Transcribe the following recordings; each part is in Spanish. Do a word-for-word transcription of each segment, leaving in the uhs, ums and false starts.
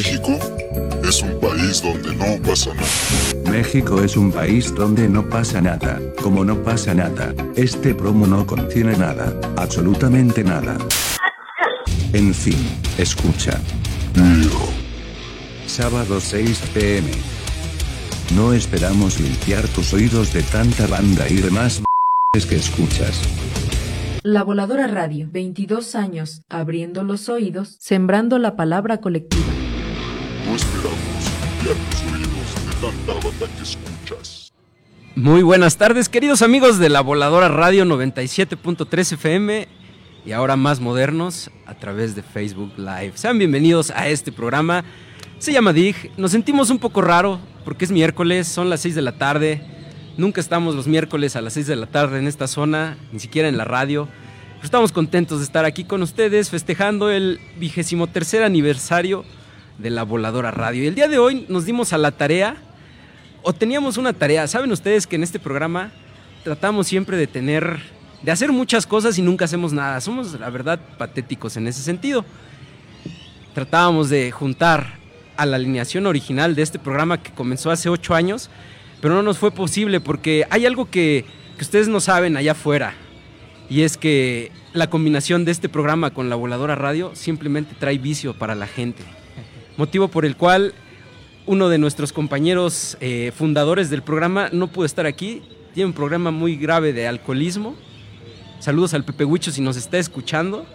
México es un país donde no pasa nada. México es un país donde no pasa nada. Como no pasa nada, este promo no contiene nada, absolutamente nada. En fin, escucha. Sábado seis pe eme. No esperamos limpiar tus oídos de tanta banda y demás es que escuchas. La Voladora Radio, veintidós años, abriendo los oídos, sembrando la palabra colectiva. No esperamos limpiar tus oídos de tanta banda que escuchas. Muy buenas tardes, queridos amigos de La Voladora Radio noventa y siete punto tres efe eme y ahora más modernos a través de Facebook Live. Sean bienvenidos a este programa. Se llama Dig. Nos sentimos un poco raro porque es miércoles, son las seis de la tarde. Nunca estamos los miércoles a las seis de la tarde en esta zona, ni siquiera en la radio. Pero estamos contentos de estar aquí con ustedes festejando el vigésimo tercer aniversario de La Voladora Radio. Y el día de hoy nos dimos a la tarea, o teníamos una tarea. Saben ustedes que en este programa tratamos siempre de tener, de hacer muchas cosas y nunca hacemos nada. Somos, la verdad, patéticos en ese sentido. Tratábamos de juntar a la alineación original de este programa que comenzó hace ocho años, pero no nos fue posible porque hay algo que, que ustedes no saben allá afuera, y es que la combinación de este programa con La Voladora Radio simplemente trae vicio para la gente, motivo por el cual uno de nuestros compañeros eh, fundadores del programa no pudo estar aquí. Tiene un problema muy grave de alcoholismo. Saludos al Pepe Huicho si nos está escuchando.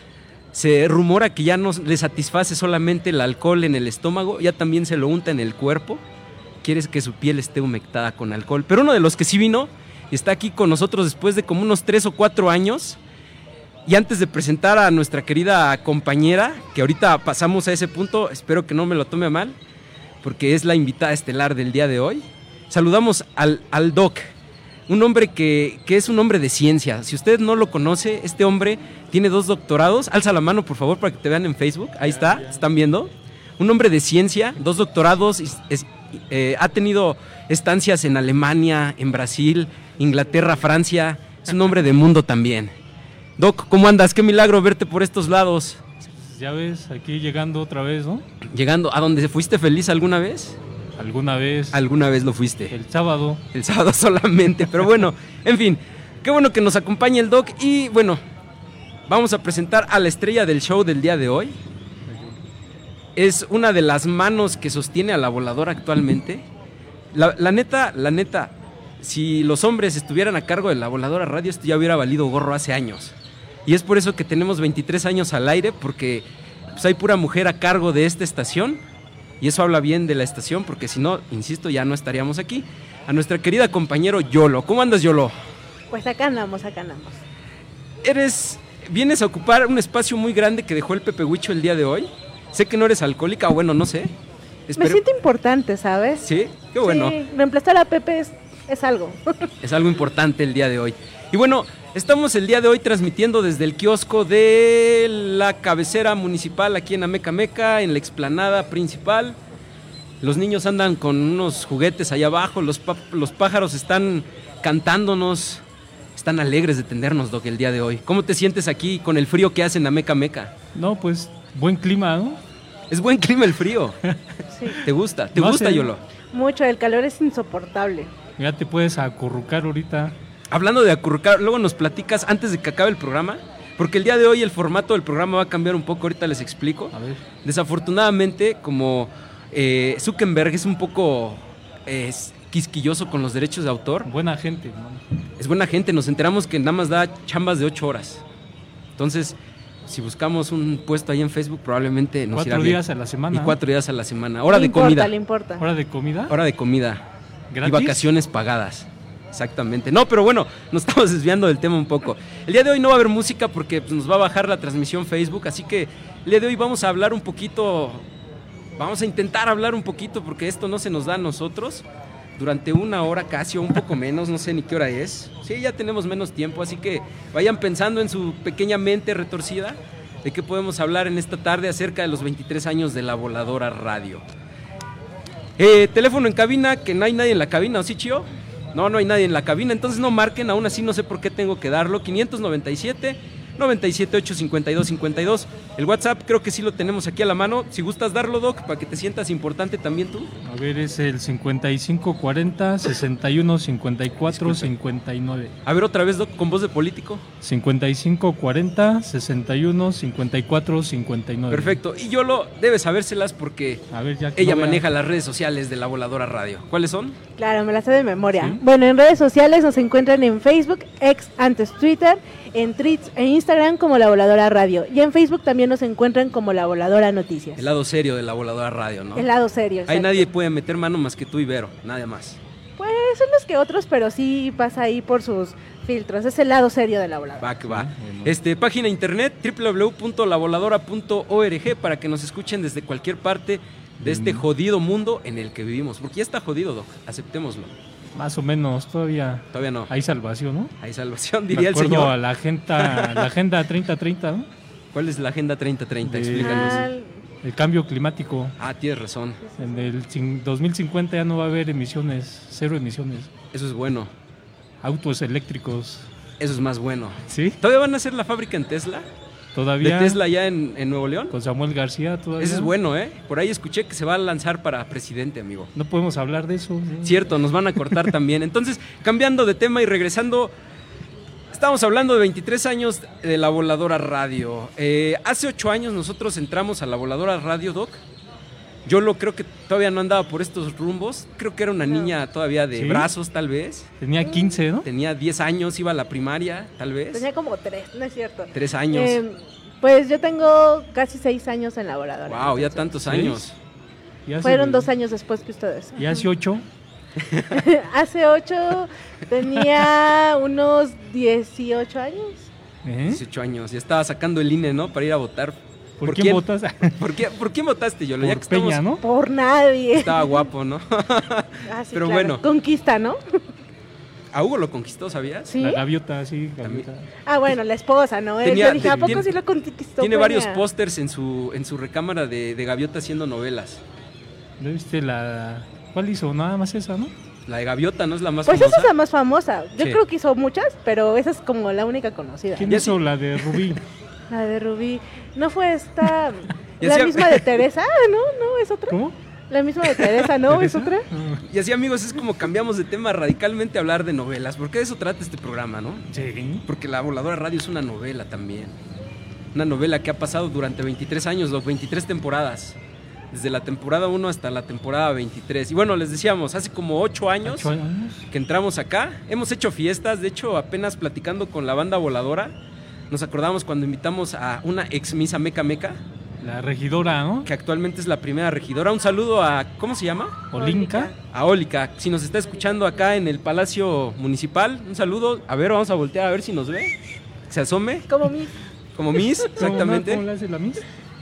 Se rumora que ya no le satisface solamente el alcohol en el estómago, ya también se lo unta en el cuerpo. Quieres que su piel esté humectada con alcohol. Pero uno de los que sí vino y está aquí con nosotros después de como unos tres o cuatro años. Y antes de presentar a nuestra querida compañera, que ahorita pasamos a ese punto, espero que no me lo tome a mal, porque es la invitada estelar del día de hoy. Saludamos al, al Doc, un hombre que, que es un hombre de ciencia. Si usted no lo conoce, este hombre tiene dos doctorados. Alza la mano, por favor, para que te vean en Facebook. Ahí está, ¿están viendo? Un hombre de ciencia, dos doctorados, es, es, eh, ha tenido estancias en Alemania, en Brasil, Inglaterra, Francia. Es un hombre de mundo también. Doc, ¿cómo andas? Qué milagro verte por estos lados. Ya ves, aquí llegando otra vez, ¿no? Llegando, ¿a donde fuiste feliz alguna vez? Alguna vez. Alguna vez lo fuiste. El sábado. El sábado solamente, pero bueno, en fin, qué bueno que nos acompañe el Doc. Y bueno, vamos a presentar a la estrella del show del día de hoy. Es una de las manos que sostiene a La Voladora actualmente. La, la neta, la neta, si los hombres estuvieran a cargo de La Voladora Radio, esto ya hubiera valido gorro hace años. Y es por eso que tenemos veintitrés años al aire, porque pues, hay pura mujer a cargo de esta estación. Y eso habla bien de la estación, porque si no, insisto, ya no estaríamos aquí. A nuestra querida compañero Yolo. ¿Cómo andas, Yolo? Pues acá andamos, acá andamos. Eres, vienes a ocupar un espacio muy grande que dejó el Pepe Huicho el día de hoy. Sé que no eres alcohólica, o bueno, no sé. Espero... Me siento importante, ¿sabes? Sí, qué bueno. Sí, reemplazar a Pepe es, es algo. Es algo importante el día de hoy. Y bueno, estamos el día de hoy transmitiendo desde el kiosco de la cabecera municipal aquí en Amecameca, en la explanada principal. Los niños andan con unos juguetes allá abajo, los, pa- los pájaros están cantándonos, están alegres de tenernos, Doc, el día de hoy. ¿Cómo te sientes aquí con el frío que hace en Amecameca? No, pues, buen clima, ¿no? Es buen clima el frío. Sí. ¿Te gusta? ¿Te No gusta, sé. Yolo? Mucho, el calor es insoportable. Ya te puedes acurrucar ahorita. Hablando de acurrucar, luego nos platicas antes de que acabe el programa, porque el día de hoy el formato del programa va a cambiar un poco, ahorita les explico. A ver. Desafortunadamente, como eh, Zuckerberg es un poco eh, quisquilloso con los derechos de autor, Buena gente, ¿no? es buena gente, nos enteramos que nada más da chambas de ocho horas. Entonces, si buscamos un puesto ahí en Facebook, probablemente nos irá Cuatro bien. días a la semana. Y cuatro días a la semana. Hora Le de importa, comida. le importa. ¿Hora de comida? Hora de comida. ¿Gratis? Y vacaciones pagadas. Exactamente. No, pero bueno, nos estamos desviando del tema un poco. El día de hoy no va a haber música porque pues, nos va a bajar la transmisión Facebook, así que el día de hoy vamos a hablar un poquito, vamos a intentar hablar un poquito porque esto no se nos da a nosotros durante una hora casi o un poco menos, no sé ni qué hora es. Sí, ya tenemos menos tiempo, así que vayan pensando en su pequeña mente retorcida de qué podemos hablar en esta tarde acerca de los veintitrés años de La Voladora Radio. Eh, teléfono en cabina, que no hay nadie en la cabina, ¿o sí, Chío? No, no hay nadie en la cabina, entonces no marquen, aún así no sé por qué tengo que darlo. quinientos noventa y siete, noventa y siete ocho cincuenta y dos cincuenta y dos. El WhatsApp creo que sí lo tenemos aquí a la mano. Si gustas darlo, Doc, para que te sientas importante también tú. A ver, es el cincuenta y cinco cuarenta sesenta y uno cincuenta y cuatro cincuenta y nueve. A ver otra vez, Doc, con voz de político. cincuenta y cinco cuarenta sesenta y uno cincuenta y cuatro cincuenta y nueve. Perfecto. Y Yolo debe sabérselas porque A ver, ya que ella no vea. maneja las redes sociales de La Voladora Radio. ¿Cuáles son? Claro, me la sé de memoria. ¿Sí? Bueno, en redes sociales nos encuentran en Facebook, ex antes Twitter, en Threads e Instagram como La Voladora Radio. Y en Facebook también nos encuentran como La Voladora Noticias. El lado serio de La Voladora Radio, ¿no? El lado serio. Ahí exacto. nadie puede meter mano más que tú y Vero, nada más. Pues unos que otros, pero sí pasa ahí por sus filtros. Es el lado serio de La Voladora. Va que va. bueno. Este, página internet doble u doble u doble u punto la voladora punto org para que nos escuchen desde cualquier parte de este jodido mundo en el que vivimos. Porque ya está jodido, Doc, aceptémoslo. Más o menos, todavía Todavía no. hay salvación, ¿no? Hay salvación, Me diría el acuerdo a señor. la agenda, la agenda treinta treinta, ¿no? ¿Cuál es la Agenda treinta treinta? De- Explícanos. Ah, El cambio climático. Ah, tienes razón. En el cin- dos mil cincuenta ya no va a haber emisiones, cero emisiones. Eso es bueno. Autos eléctricos, Eso es más bueno. ¿sí? ¿Todavía van a hacer la fábrica en Tesla? ¿De Todavía Tesla ya en, en Nuevo León? con Samuel García todavía. Ese es bueno, ¿eh? Por ahí escuché que se va a lanzar para presidente, amigo. No podemos hablar de eso. ¿sí? Cierto, nos van a cortar también. Entonces, cambiando de tema y regresando, estamos hablando de veintitrés años de La Voladora Radio. Eh, hace ocho años nosotros entramos a La Voladora Radio, Doc. Yo lo creo que todavía no andaba por estos rumbos. Creo que era una niña todavía de ¿Sí? brazos, tal vez. Tenía quince, ¿no? Tenía diez años, iba a la primaria, tal vez. tenía como tres, no es cierto. Tres años. Eh, pues yo tengo casi seis años en La Voladora. Wow, ya entonces, tantos ¿Seis? años. Y hace- Fueron dos años después que ustedes. Y hace ocho. Hace ocho tenía unos dieciocho años. ¿eh? dieciocho años. Ya estaba sacando el I N E, ¿no? Para ir a votar. ¿Por, quién votas? ¿Por qué, ¿Por quién votaste, Yolo? Ya que Por Peña, estamos- ¿no? Por nadie. Estaba guapo, ¿no? Ah, sí, Pero claro. bueno. Conquista, ¿no? A Hugo lo conquistó, ¿sabías? Sí. La gaviota, sí, gaviota. Ah, bueno, la esposa, ¿no? Él, Tenía- yo dije, ¿a poco tiene- sí lo conquistó? Tiene Peña? varios pósters en su, en su recámara de, de Gaviota haciendo novelas. ¿No viste la...? ¿Cuál hizo? Nada más esa, ¿no? La de Gaviota no es la más Pues famosa. esa es la más famosa. Yo Sí. creo que hizo muchas, pero esa es como la única conocida. ¿Quién Ya hizo sí. la de Rubí? La de Rubí. ¿No fue esta? Ya la sea- misma de Teresa? Ah, no, no, es otra. ¿Cómo? La misma de Teresa, ¿no? ¿Es ¿Teresa? otra? Ah, Y así, amigos, es como cambiamos de tema radicalmente a hablar de novelas. Porque de eso trata este programa, ¿no? Sí. Porque La Voladora Radio es una novela también. Una novela que ha pasado durante veintitrés años, los veintitrés temporadas. Desde la temporada uno hasta la temporada veintitrés. Y bueno, les decíamos, hace como ocho años ¿Ocho años? que entramos acá. Hemos hecho fiestas, de hecho, apenas platicando con la banda Voladora, nos acordamos cuando invitamos a una ex misa Meca Meca, La regidora, ¿no? que actualmente es la primera regidora. Un saludo a, ¿cómo se llama? Olinka. A Ólica. Si nos está escuchando acá en el Palacio Municipal, un saludo. A ver, vamos a voltear a ver si nos ve. Se asome, Como mi. como Miss, ¿Cómo, exactamente. ¿Cómo le hace la Miss?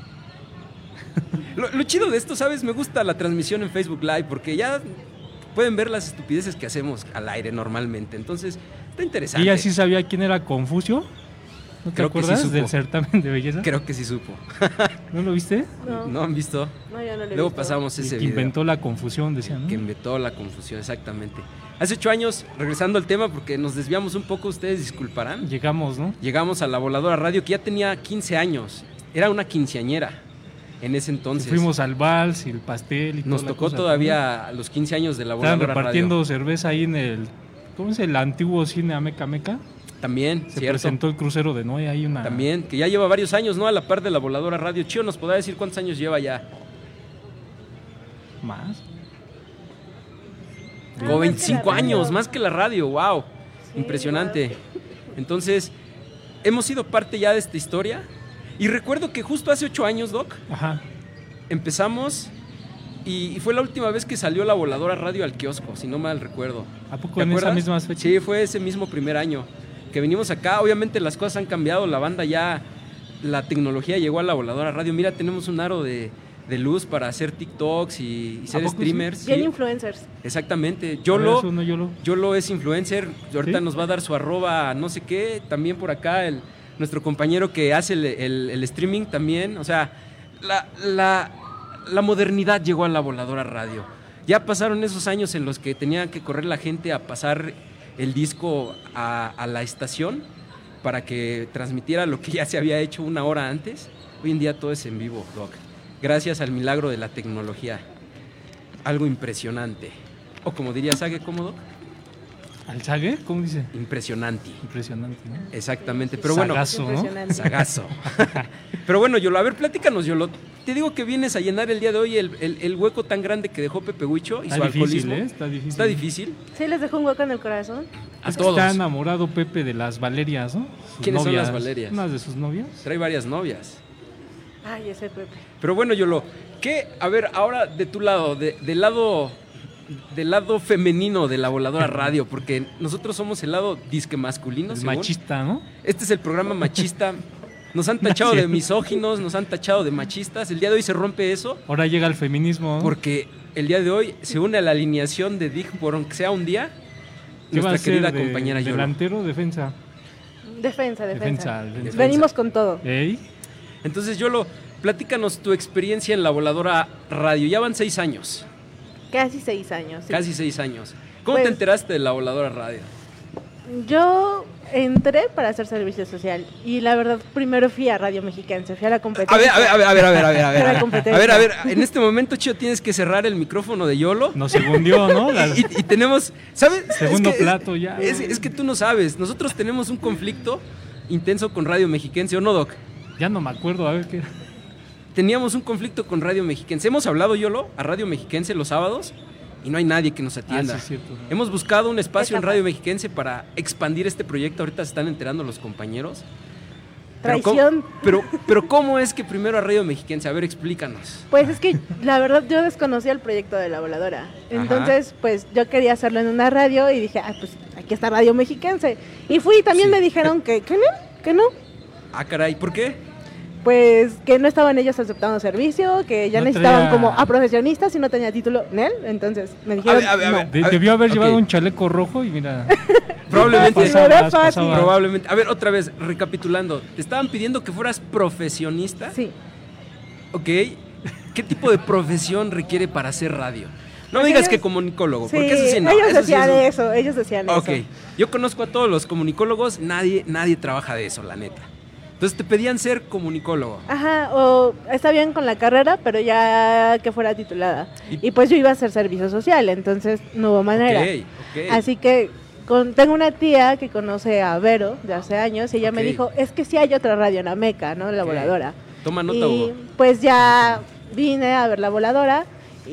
Lo, lo chido de esto, ¿sabes? Me gusta la transmisión en Facebook Live porque ya pueden ver las estupideces que hacemos al aire normalmente. Entonces, está interesante. ¿Y ella sí sabía quién era Confucio? ¿No te Creo que sí acuerdas supo. del certamen de belleza? Creo que sí supo. ¿No lo viste? No, ¿No han visto? no, yo no le he Luego visto. pasamos El ese que video. inventó la confusión, decían, ¿no? Que inventó la confusión, exactamente. Hace ocho años, regresando al tema, porque nos desviamos un poco, ustedes disculparán. Llegamos, ¿no? Llegamos a La Voladora Radio, que ya tenía quince años. Era una quinceañera en ese entonces. Fuimos al vals y el pastel y Nos toda la tocó cosa, todavía a los quince años de La ¿no? Estaban Voladora repartiendo Radio. cerveza ahí en el... ¿Cómo es el antiguo cine Ameca Meca? También, Se cierto. presentó el crucero de Noé, hay una... También, que ya lleva varios años, ¿no? A la par de La Voladora Radio. Chío, ¿nos podrá decir cuántos años lleva ya? ¿Más? Ah, Como más que veinticinco la radio. años, más que la radio, wow. Sí, Impresionante. Entonces, hemos sido parte ya de esta historia. Y recuerdo que justo hace ocho años, Doc, Ajá. empezamos y, y fue la última vez que salió La Voladora Radio al kiosco, si no mal recuerdo. ¿A poco ¿Te en esas acuerdas? mismas fechas? Sí, fue ese mismo primer año que venimos acá. Obviamente las cosas han cambiado, la banda ya, la tecnología llegó a La Voladora Radio. Mira, tenemos un aro de, de luz para hacer TikToks y, y ser poco sí? streamers. Bien sí. influencers. Exactamente. A ver, Yolo, eso no, Yolo. Yolo es influencer. Ahorita ¿Sí? nos va a dar su arroba no sé qué. También por acá el, nuestro compañero que hace el, el- el streaming también. O sea, la, la, la modernidad llegó a La Voladora Radio. Ya pasaron esos años en los que tenía que correr la gente a pasar el disco a, a la estación. para que transmitiera lo que ya se había hecho una hora antes. Hoy en día todo es en vivo, Doc. Gracias al milagro de la tecnología. Algo impresionante. O como diría Sage, ¿cómo, Doc? ¿Al Sage? ¿Cómo dice? Impresionante. Impresionante, ¿no? Exactamente, pero bueno. Sagazo, ¿no? Impresionante. Sagazo. Pero bueno, Yolo, a ver, platícanos, Yolo. Te digo que vienes a llenar el día de hoy el, el, el hueco tan grande que dejó Pepe Huicho y Está su difícil, alcoholismo. ¿eh? Está difícil. Está difícil. Sí, les dejo un hueco en el corazón. A Es que todos. está enamorado Pepe de las Valerias, ¿no? Sus ¿Quiénes son novias. las Valerias? Unas de sus novias. Trae varias novias. Ay, ese Pepe. Pero bueno, Yolo, ¿qué? A ver, ahora de tu lado, de, del lado del lado femenino de la Voladora Radio, porque nosotros somos el lado disque masculino, El según. machista, ¿no? Este es el programa machista. Nos han tachado de misóginos, nos han tachado de machistas. El día de hoy se rompe eso Ahora llega el feminismo, ¿no? porque el día de hoy se une a la alineación de Dig por aunque sea un día ¿Qué va a nuestra ser querida de- compañera Yolo. delantero o defensa? Defensa, defensa. Defensa, defensa. Venimos con todo. ¿Ey? Entonces, Yolo, platícanos tu experiencia en la Voladora Radio. Ya van seis años, Casi seis años. sí. casi seis años. ¿Cómo Pues- te enteraste de la Voladora Radio? Yo entré para hacer servicio social y la verdad primero fui a Radio Mexiquense, fui a la competencia. A ver, a ver, a ver, a ver, a ver, a ver, a ver. Era A competencia. ver, a ver, en este momento, Chio, tienes que cerrar el micrófono de Yolo. Nos segundió, ¿no? La- Y, y tenemos, ¿sabes? Segundo Es que- plato ya. Es, es que tú no sabes, nosotros tenemos un conflicto intenso con Radio Mexiquense, ¿o no, Doc? Ya no me acuerdo, a ver qué. Teníamos un conflicto con Radio Mexiquense. Hemos hablado, Yolo, a Radio Mexiquense los sábados y no hay nadie que nos atienda. Ah, sí, es cierto, ¿no? Hemos buscado un espacio en Etapa. Radio Mexiquense para expandir este proyecto. Ahorita se están enterando los compañeros. Pero ¿cómo- Traición. Pero, pero ¿cómo es que primero a Radio Mexiquense? A ver, explícanos. Pues es que la verdad yo desconocía el proyecto de la voladora. Entonces, pues yo quería hacerlo en una radio y dije, ah, pues aquí está Radio Mexiquense. Y fui y también Sí. me dijeron que, que no, que no. Ah, caray, ¿por qué? Pues que no estaban ellos aceptando servicio, que ya No necesitaban traía- como a profesionistas y no tenía título en él. Entonces me dijeron, A ver, a ver, a no. ver. De- A ver, debió haber ok. llevado un chaleco rojo y mira. Probablemente. Sí, era fácil. pasaba. Probablemente. A ver, otra vez, recapitulando. Te estaban pidiendo que fueras profesionista. Sí. Ok. ¿Qué tipo de profesión requiere para hacer radio? No me Pues digas ellos- que comunicólogo, Sí, porque eso sí no. ellos eso sí decían es un- eso, ellos decían Ok. eso. Yo conozco a todos los comunicólogos, nadie, nadie trabaja de eso, la neta. Entonces te pedían ser comunicólogo. Ajá, o está bien con la carrera, pero ya que fuera titulada. Y- Y, pues yo iba a hacer servicio social, entonces no hubo manera. Ok, ok. Así que con, tengo una tía que conoce a Vero de hace años y ella me Ok. dijo, es que sí hay otra radio en Ameca, ¿no? La Ok. voladora. Toma nota, Y Hugo. pues ya vine a ver la voladora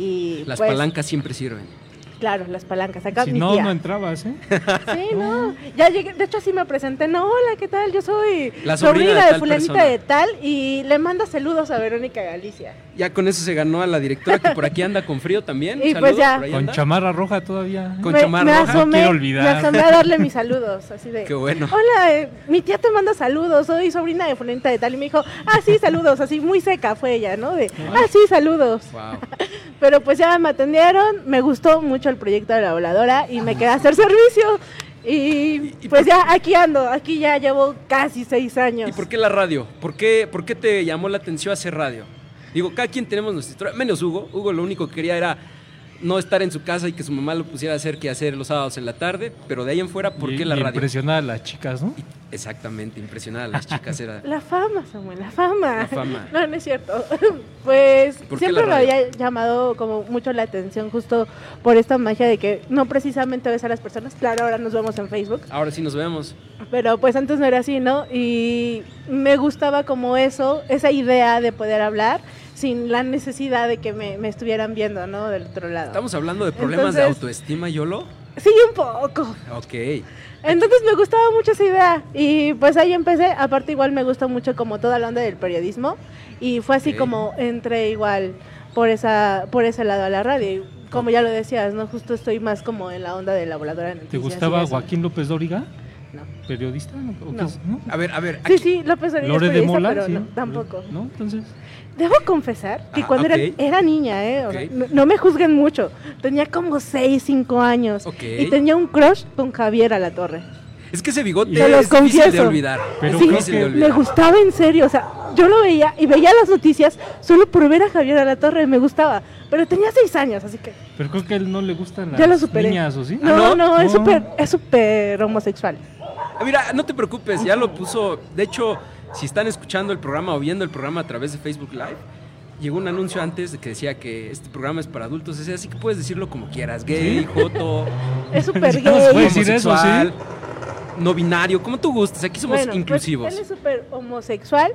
y Las pues, palancas siempre sirven. claro, las palancas. Acá Si mi no, tía. no entrabas, ¿eh? Sí, no. Ya llegué, de hecho así me presenté, no, hola, ¿qué tal? Yo soy La sobrina de sobrina de, tal fulanita persona. de tal y le manda saludos a Verónica Galicia. Ya con eso se ganó a la directora que por aquí anda con frío también. Y Saludos, pues ya. por ahí Con anda. chamarra roja todavía. Con me, chamarra me roja. asomé, Quiero olvidar. me asomé a darle mis saludos, así de, Qué bueno. hola, eh, mi tía te manda saludos, soy sobrina de fulanita de tal, y me dijo, ah, sí, saludos, así muy seca fue ella, ¿no? De, ah, sí, saludos. Wow. Pero pues ya me atendieron, me gustó mucho el proyecto de la voladora y me quedé a hacer servicio. Y ¿Y pues por ya aquí ando, aquí ya llevo casi seis años. ¿Y por qué la radio? ¿Por qué, ¿Por qué te llamó la atención hacer radio? Digo, cada quien tenemos nuestra historia, menos Hugo. Hugo lo único que quería era no estar en su casa y que su mamá lo pusiera a hacer que hacer los sábados en la tarde, pero de ahí en fuera, ¿por Y- qué la y radio? impresionar a las chicas, ¿no? Exactamente, impresionar a las chicas era... La fama, Samuel, la fama. La fama. No, no es cierto. Pues ¿Por qué siempre la me radio? había llamado como mucho la atención justo por esta magia de que no precisamente ves a las personas. Claro, ahora nos vemos en Facebook, Ahora sí nos vemos. pero pues antes no era así, ¿no? Y me gustaba como eso, esa idea de poder hablar sin la necesidad de que me, me estuvieran viendo, ¿no? Del otro lado. Estamos hablando de problemas de Entonces- autoestima, Yolo. Sí, un poco. Ok. Entonces me gustaba mucho esa idea y pues ahí empecé. Aparte igual me gusta mucho como toda la onda del periodismo y fue así Ok. como entré igual por esa por ese lado a la radio. Y como ya lo decías, no justo estoy más como en la onda de la voladora de noticias. ¿Te y gustaba eso. Joaquín López Dóriga? No. ¿Periodista? ¿no? ¿O qué No. es? ¿No? A ver, a ver. Sí, aquí- sí, López Dóriga es ¿Lore de periodista, Mola? pero Sí. no, tampoco. ¿No? Entonces, Debo confesar que Ah, cuando ok. era, era niña, ¿eh? O sea, Ok. no, no me juzguen mucho. Tenía como seis, cinco años. Ok. Y tenía un crush con Javier Alatorre. Es que ese bigote Se los es difícil de confieso. olvidar. Pero es Sí, creo difícil de que- olvidar. me gustaba en serio, o sea, yo lo veía y veía las noticias solo por ver a Javier Alatorre, me gustaba, pero tenía seis años, así que pero creo que a él no le gustan las ya lo superé. niñas, ¿o sí? No, ¿Ah, no? no, es No. súper es súper homosexual. Ah, mira, no te preocupes, ya lo puso. De hecho, si están escuchando el programa o viendo el programa a través de Facebook Live, llegó un anuncio antes de que decía que este programa es para adultos, así que puedes decirlo como quieras, gay, joto, Es súper Ya nos gay. puedes decir eso, homosexual, no binario, como tú gustes, aquí somos Bueno, inclusivos. Pues, él es súper homosexual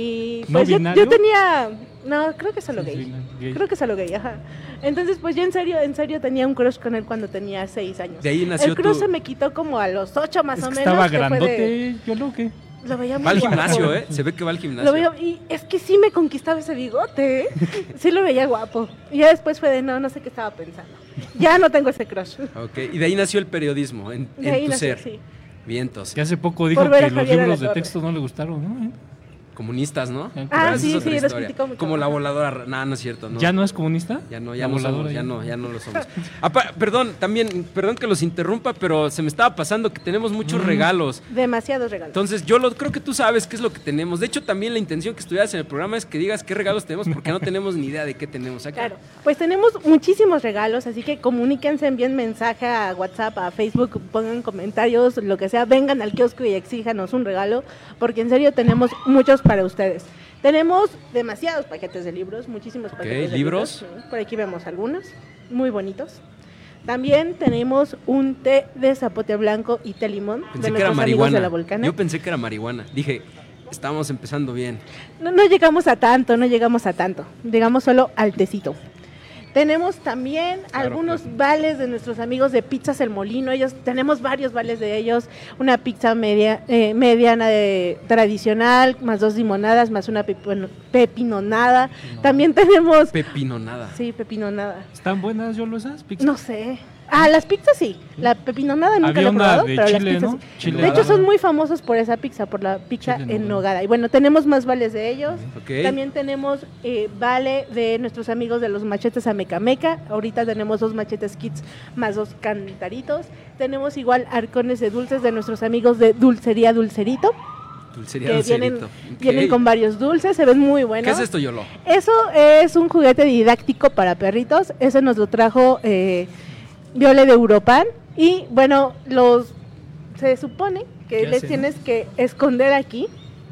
y ¿No pues yo, binario? yo tenía, no, creo que solo Sí, gay. sí, gay. Creo que solo gay, ajá. Entonces, pues yo en serio, en serio tenía un crush con él cuando tenía seis años. De ahí nació El crush tu- se me quitó como a los ocho más Es o que menos. estaba que fue grandote, de- yo lo que. Lo veía muy Va al guapo. gimnasio, ¿eh? Se ve que va al Lo gimnasio. veía, y es que sí me conquistaba ese bigote, ¿eh? Sí lo veía guapo. Y ya después fue de, no, no sé qué estaba pensando. Ya no tengo ese crush. Ok, y de ahí nació el periodismo, en, De en ahí tu nació, ser. sí. Vientos. Que hace poco dijo Por ver a que los Javier libros de Alatorre. texto no le gustaron, ¿no? Comunistas, ¿no? Ah, Pero Ah, esa sí, es otra sí, los historia. criticó mucho. Como la voladora. No, no es cierto. No. ¿Ya no es comunista? Ya no, La ya no voladora somos, ya ya. no, ya no lo somos. Apa- perdón, también, perdón que los interrumpa, pero se me estaba pasando que tenemos muchos Mm. regalos. Demasiados regalos. Entonces, yo lo, creo que tú sabes qué es lo que tenemos. De hecho, también la intención que estuvieras en el programa es que digas qué regalos tenemos, porque no tenemos ni idea de qué tenemos acá. Claro, pues tenemos muchísimos regalos, así que comuníquense, envíen mensaje a WhatsApp, a Facebook, pongan comentarios, lo que sea, vengan al kiosco y exíjanos un regalo, porque en serio tenemos muchos para ustedes. Tenemos demasiados paquetes de libros, muchísimos paquetes de ¿libros? libros. Sí, por aquí vemos algunos, muy bonitos. También tenemos un té de zapote blanco y té limón Pensé de que era nuestros amigos de marihuana. la Volcana. Yo pensé que era marihuana. Dije, estamos empezando bien. No, no llegamos a tanto, no llegamos a tanto. Llegamos solo al tecito. Tenemos también Claro, algunos claro. vales de nuestros amigos de Pizzas El Molino. Ellos tenemos varios vales de ellos. Una pizza media, eh, mediana de, tradicional, más dos limonadas, más una pepino- pepinonada. También tenemos... Pepino nada. Sí, pepinonada. ¿Están buenas, yo lo esas? Pizzas? No sé. Ah, las pizzas sí. La pepinonada nunca Había la he una probado, de pero las Chile, pizzas ¿no? sí. Chile De hecho, nogada. son muy famosos por esa pizza, por la pizza Chile en nogada. nogada. Y bueno, tenemos más vales de ellos. Ok. También tenemos eh, vale de nuestros amigos de los machetes Amecameca. Ahorita tenemos dos machetes kits más dos cantaritos. Tenemos igual arcones de dulces de nuestros amigos de Dulcería Dulcerito, Dulcería, que vienen, dulcerito. Ok. vienen con varios dulces, se ven muy buenos. ¿Qué es esto, Yolo? Eso es un juguete didáctico para perritos. Ese nos lo trajo eh, Viole de Europan. Y bueno, los se supone que ¿Qué les hacen? tienes que esconder aquí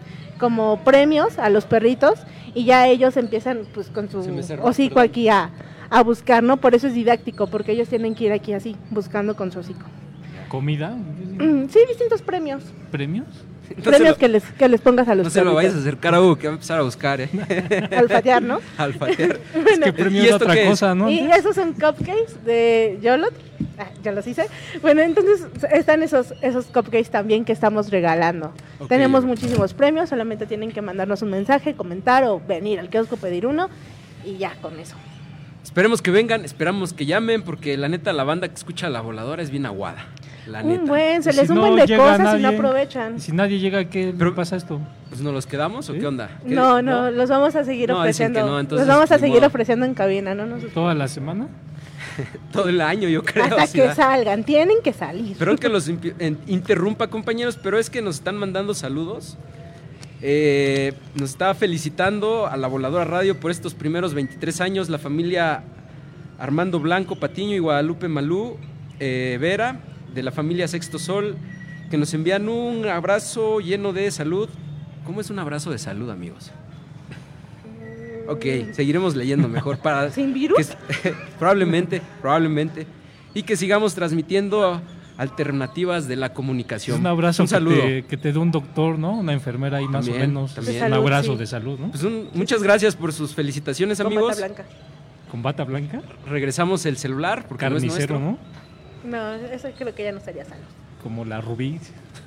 como premios a los perritos y ya ellos empiezan pues con su Se me cerró, hocico perdón. aquí a, a buscar, ¿no? Por eso es didáctico, porque ellos tienen que ir aquí así, buscando con su hocico. ¿Comida? Mm, Sí, distintos premios. ¿Premios? No se premios lo- que les, que les pongas a los No se lo vayas a perritos. acercar a Hugo, que va a empezar a buscar, ¿eh? A olfatear, ¿no? Al patear. Es que premio ¿Y es esto otra qué es? cosa, ¿no? Y esos son cupcakes de Yolot. Ah, ya los hice. Bueno, entonces están esos, esos cupcakes también que estamos regalando. Ok. Tenemos muchísimos premios, solamente tienen que mandarnos un mensaje, comentar o venir al kiosco pedir uno y ya con eso. Esperemos que vengan, esperamos que llamen, porque la neta, la banda que escucha La Voladora es bien aguada. La neta. Un buen, se Y les si un no buen de llega cosas y no nadie, aprovechan. Y si nadie llega, ¿qué Pero- pasa esto? Pues nos los quedamos o ¿Sí? qué onda? ¿Qué- No, no, los vamos a seguir No, dicen que ofreciendo. no, entonces, los vamos a ni seguir modo. ofreciendo en cabina, ¿no? Nos- ¿Toda la semana? Todo el año, yo creo. hasta sí que da. salgan, tienen que salir. Perdón que los impi- en- interrumpa, compañeros, pero es que nos están mandando saludos. Eh, nos está felicitando a La Voladora Radio por estos primeros veintitrés años, la familia Armando Blanco Patiño y Guadalupe Malú eh, Vera, de la familia Sexto Sol, que nos envían un abrazo lleno de salud. ¿Cómo es un abrazo de salud, amigos? Ok, seguiremos leyendo mejor para... ¿Sin virus? que- probablemente, probablemente. Y que sigamos transmitiendo alternativas de la comunicación. Es un abrazo Un saludo. Que, te, que te dé un doctor, ¿no? Una enfermera ahí más También, o menos. también. De Un salud, abrazo sí. de salud, ¿no? Pues un- muchas gracias por sus felicitaciones, Con amigos. bata blanca. Con bata blanca. Regresamos el celular porque no es Carnicero, nuestro. ¿no? No, eso creo que ya no estaría sano. Como la rubí.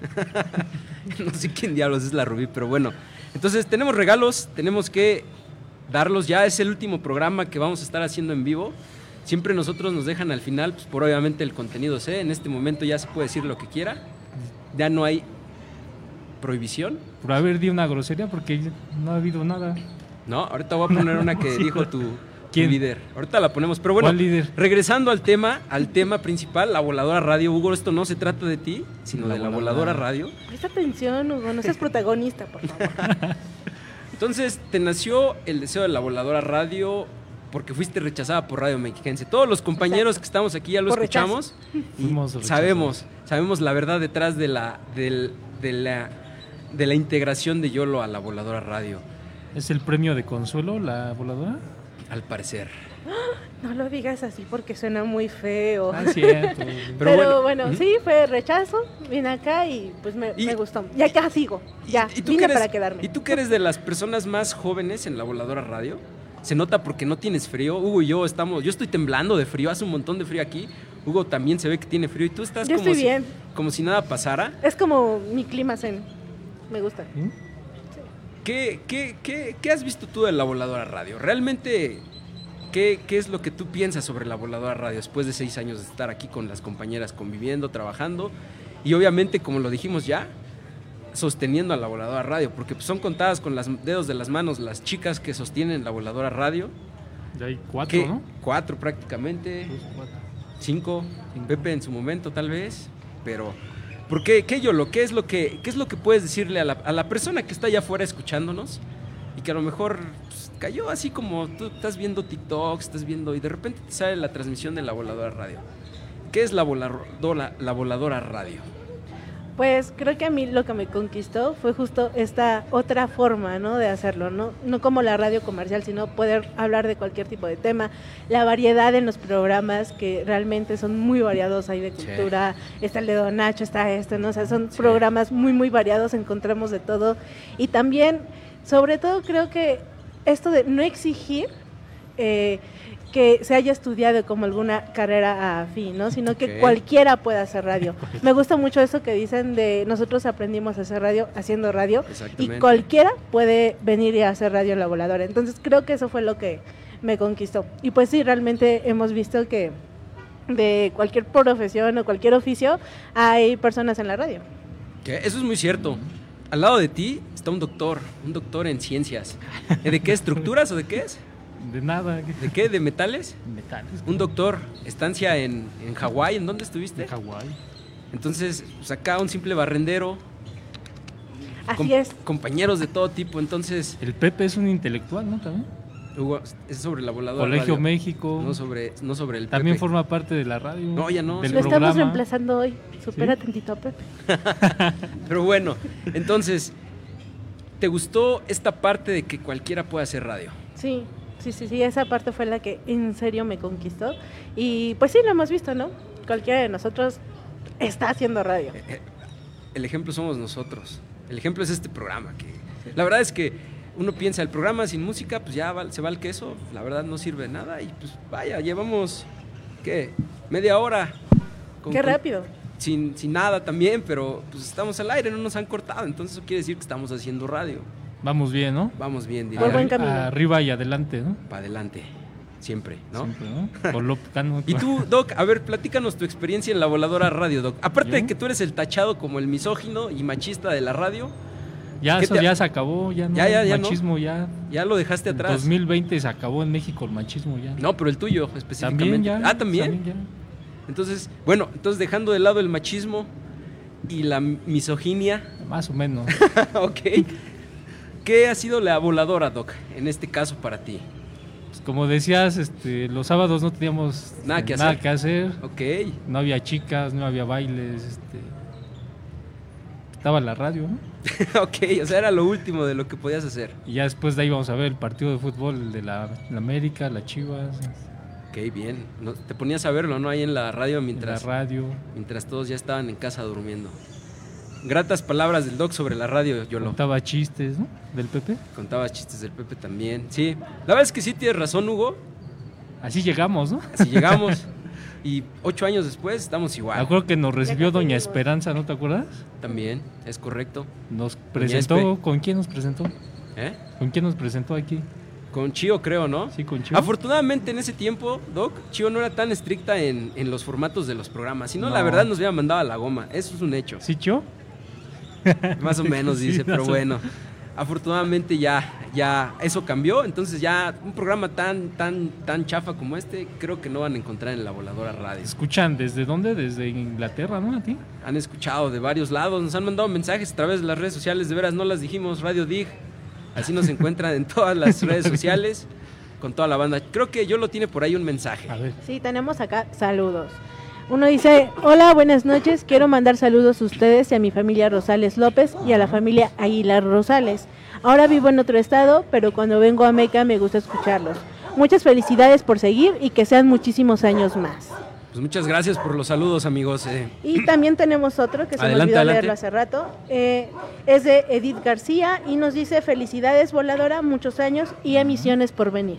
No sé quién diablos es la Rubí, pero bueno. Entonces tenemos regalos, tenemos que darlos. Ya es el último programa que vamos a estar haciendo en vivo. Siempre nosotros nos dejan al final, pues por obviamente el contenido sé. En este momento ya se puede decir lo que quiera. Ya no hay prohibición. Por haber di una grosería porque no ha habido nada. No, ahorita voy a poner una que Sí. dijo tu, tu ¿Quién? líder. Ahorita la ponemos. Pero bueno, ¿Cuál líder? regresando al tema, al tema principal, La Voladora Radio. Hugo, esto no se trata de ti, sino La de La Voladora. Voladora Radio. Presta atención, Hugo, no seas protagonista, por favor. Entonces, te nació el deseo de La Voladora Radio porque fuiste rechazada por Radio Mexiquense. Todos los compañeros Exacto. que estamos aquí ya lo Por escuchamos y Fuimos rechazados. sabemos, sabemos la verdad detrás de la, del- de la, de la integración de YOLO a la Voladora Radio, ¿Es el premio de consuelo, la voladora? al parecer. No lo digas así porque suena muy feo. Ah, cierto. Pero Pero, bueno, bueno, ujú. sí, fue rechazo, vine acá y pues me, Y- me gustó. Ya acá sigo, ya, ¿Y, y tú vine que eres, para quedarme. ¿Y tú que eres de las personas más jóvenes en la Voladora Radio? Se nota porque no tienes frío. Hugo y yo estamos, yo estoy temblando de frío, hace un montón de frío aquí. Hugo también se ve que tiene frío y tú estás Yo como, estoy si, bien. como si nada pasara. Es como mi clima zen, me gusta. ¿Mm? ¿Qué, qué, qué, qué has visto tú de la Voladora Radio? ¿Realmente qué, qué es lo que tú piensas sobre la Voladora Radio después de seis años de estar aquí con las compañeras conviviendo, trabajando y obviamente, como lo dijimos ya, sosteniendo a la Voladora Radio? Porque pues, son contadas con los dedos de las manos las chicas que sostienen la Voladora Radio. Ya hay cuatro, ¿Qué? ¿no? Cuatro prácticamente, Dos, cuatro. cinco, Pepe en su momento tal vez, pero ¿por qué? ¿Qué Yolo? ¿Qué es lo que, qué es lo que puedes decirle a la, a la persona que está allá afuera escuchándonos y que a lo mejor pues, cayó así como tú estás viendo TikTok, estás viendo y de repente te sale la transmisión de la Voladora Radio? ¿Qué es la voladora, la Voladora Radio? Pues creo que a mí lo que me conquistó fue justo esta otra forma, ¿no?, de hacerlo, ¿no? No como la radio comercial, sino poder hablar de cualquier tipo de tema, la variedad en los programas que realmente son muy variados, hay de Sí. cultura, está el de Don Nacho, está este, ¿no? O sea, son Sí. programas muy, muy variados, encontramos de todo. Y también, sobre todo, creo que esto de no exigir eh, que se haya estudiado como alguna carrera afín, ¿no? Sino que Ok. cualquiera puede hacer radio. Me gusta mucho eso que dicen de nosotros aprendimos a hacer radio haciendo radio y Exactamente. cualquiera puede venir y hacer radio en la Voladora. Entonces creo que eso fue lo que me conquistó. Y pues sí, realmente hemos visto que de cualquier profesión o cualquier oficio hay personas en la radio. Que Eso es muy cierto. Al lado de ti está un doctor, un doctor en ciencias. ¿De qué? ¿Estructuras o de qué es? De nada. ¿De qué? ¿De metales? Metales. Un doctor, estancia en, en Hawái, ¿en dónde estuviste? De Hawái. Entonces, pues acá un simple barrendero, Así com- es. compañeros de todo tipo. Entonces, El Pepe es un intelectual, ¿no? También. Hugo, es sobre la voladora. Colegio Radio, México. No sobre, no sobre el También Pepe. forma parte de la radio. No, ya no. Del Lo programa. estamos reemplazando hoy. Supera ¿Sí? tantito a Pepe. Pero bueno, entonces, ¿te gustó esta parte de que cualquiera puede hacer radio? Sí, sí, sí, sí, esa parte fue la que en serio me conquistó. Y pues sí, lo hemos visto, ¿no? Cualquiera de nosotros está haciendo radio. Eh, eh, El ejemplo somos nosotros. El ejemplo es este programa. Que la verdad es que uno piensa, el programa sin música, pues ya va- se va al queso. La verdad no sirve de nada. Y pues vaya, llevamos, ¿qué? Media hora. con- Qué con- rápido. Sin, sin nada también, pero pues estamos al aire, no nos han cortado. Entonces eso quiere decir que estamos haciendo radio. Vamos bien, ¿no? Vamos bien, Por diría. buen camino. Arriba y adelante, ¿no? Para adelante. Siempre, ¿no? Siempre, ¿no? Por lo cano- Y tú, Doc, a ver, platícanos tu experiencia en la Voladora Radio, Doc. Aparte ¿Yo? de que tú eres el tachado como el misógino y machista de la radio, Ya ¿Qué eso te- ya se acabó, ya no. Ya, ya, ya no. machismo ya. ya lo dejaste En atrás. dos mil veinte se acabó en México el machismo ya. No, pero el tuyo específicamente. También ya. Ah, ¿también? ya. Entonces, bueno, entonces dejando de lado el machismo y la misoginia, Más o menos. ok. ¿Qué ha sido la Voladora, Doc, en este caso para ti? Pues como decías, este, los sábados no teníamos Nada eh, que nada hacer. que hacer. Ok. No había chicas, no había bailes. Este, estaba la radio, ¿no? ok, o sea, era lo último de lo que podías hacer. Y ya después de ahí vamos a ver el partido de fútbol el de la, la América, la Chivas, Ok, bien. No, te ponías a verlo, ¿no? Ahí en la radio en la mientras, radio. mientras todos ya estaban en casa durmiendo. Gratas palabras del Doc sobre la radio, yo lo Contaba chistes, ¿no? Del Pepe. contaba chistes del Pepe también. Sí, la verdad es que sí tienes razón, Hugo. Así llegamos, ¿no? Si llegamos y ocho años después estamos Me igual. acuerdo que nos recibió casi Doña llegó. Esperanza, ¿no te acuerdas? También, es correcto. Nos presentó. Espe. ¿Con quién nos presentó? ¿Eh? ¿Con quién nos presentó aquí? Con Chío, creo, ¿no? Sí, con Chivo. Afortunadamente en ese tiempo, Doc, Chío no era tan estricta en, en los formatos de los programas. Si no, la No. verdad nos hubiera mandado a la goma. Eso es un hecho. ¿Sí, Cho? Más o menos, Sí, dice, pero más o- bueno. Afortunadamente ya, ya eso cambió. Entonces ya un programa tan, tan, tan chafa como este, creo que no van a encontrar en la Voladora Radio. ¿Escuchan desde dónde? Desde Inglaterra, ¿no? ¿A ti? Han escuchado de varios lados, nos han mandado mensajes a través de las redes sociales, de veras no las dijimos, Radio Dig, así nos encuentran en todas las redes sociales. con toda la banda. Creo que yo lo tiene por ahí un mensaje. A ver. Sí, tenemos acá saludos. Uno dice, hola, buenas noches, quiero mandar saludos a ustedes y a mi familia Rosales López y a la familia Aguilar Rosales. Ahora vivo en otro estado, pero cuando vengo a Meca me gusta escucharlos. Muchas felicidades por seguir y que sean muchísimos años más. Pues muchas gracias por los saludos, amigos. Eh, Y también tenemos otro que se Adelante, me olvidó adelante. leerlo hace rato. Eh, es de Edith García y nos dice, felicidades Voladora, muchos años y emisiones por venir.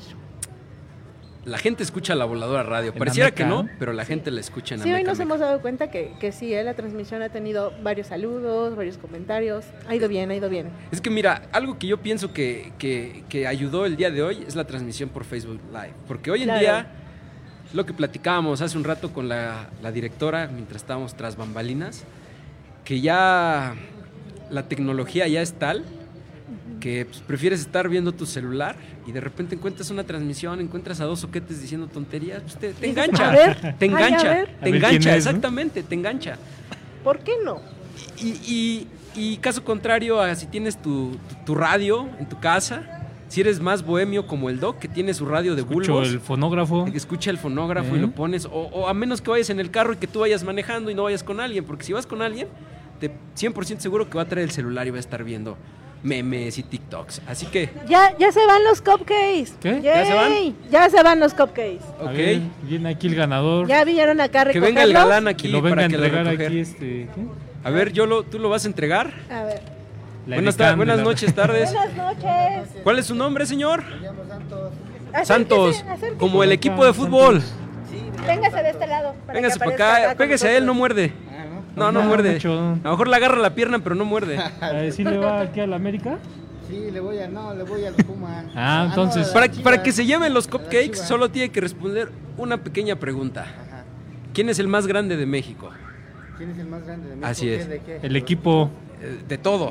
la gente escucha la Voladora Radio. En Pareciera Ameca. que no, pero la gente la escucha en Sí, hoy Ameca, nos Ameca. hemos dado cuenta que, que sí, eh, la transmisión ha tenido varios saludos, varios comentarios. Ha ido bien, ha ido bien. Es que mira, algo que yo pienso que, que, que ayudó el día de hoy es la transmisión por Facebook Live. Porque hoy en Claro. día, lo que platicábamos hace un rato con la, la directora, mientras estábamos tras bambalinas, que ya la tecnología ya es tal que pues, prefieres estar viendo tu celular y de repente encuentras una transmisión, encuentras a dos soquetes diciendo tonterías, pues te, te Dices, engancha, a ver, te ay, a engancha, ver. A te ver quién engancha, es, ¿no? exactamente, te engancha. ¿Por qué no? Y, y- y caso contrario a si tienes tu, tu, tu radio en tu casa, si eres más bohemio como el Doc, que tiene su radio de Escucho bulbos, el fonógrafo. que escucha el fonógrafo y ¿Eh? lo pones, o, o a menos que vayas en el carro y que tú vayas manejando y no vayas con alguien, porque si vas con alguien, te cien por ciento seguro que va a traer el celular y va a estar viendo memes y TikToks. Así que, Ya, ya se van los cupcakes. ¿Qué? ¿Ya se van? Yay, Ya se van los cupcakes. A ok, ver, viene aquí el ganador. Ya vinieron acá a que recogerlos. venga el galán que aquí lo venga para a que lo entregar recoger. aquí este. ¿qué? A ver, yo lo, ¿tú lo vas a entregar? A ver. La Buenas, edecán ta- buenas de la- noches, tardes. Buenas noches. ¿Cuál es su nombre, señor? Acérquese, Santos, acérquese. como el equipo de fútbol. Véngase de este lado. para Véngase que para aparezca acá, con pégase a él, no nosotros. muerde. No, no No, muerde. mucho. A lo mejor le agarra la pierna, pero no muerde. A ver si le va aquí a la América. Sí, le voy a, no, le voy a los Pumas. Ah, entonces- no, a Para, las para Chivas. que se lleven los A las cupcakes, Chivas. solo tiene que responder una pequeña pregunta. Ajá. ¿Quién es el más grande de México? ¿Quién es el más grande de México? Así ¿Qué, es. de qué? El equipo Eh, De todo,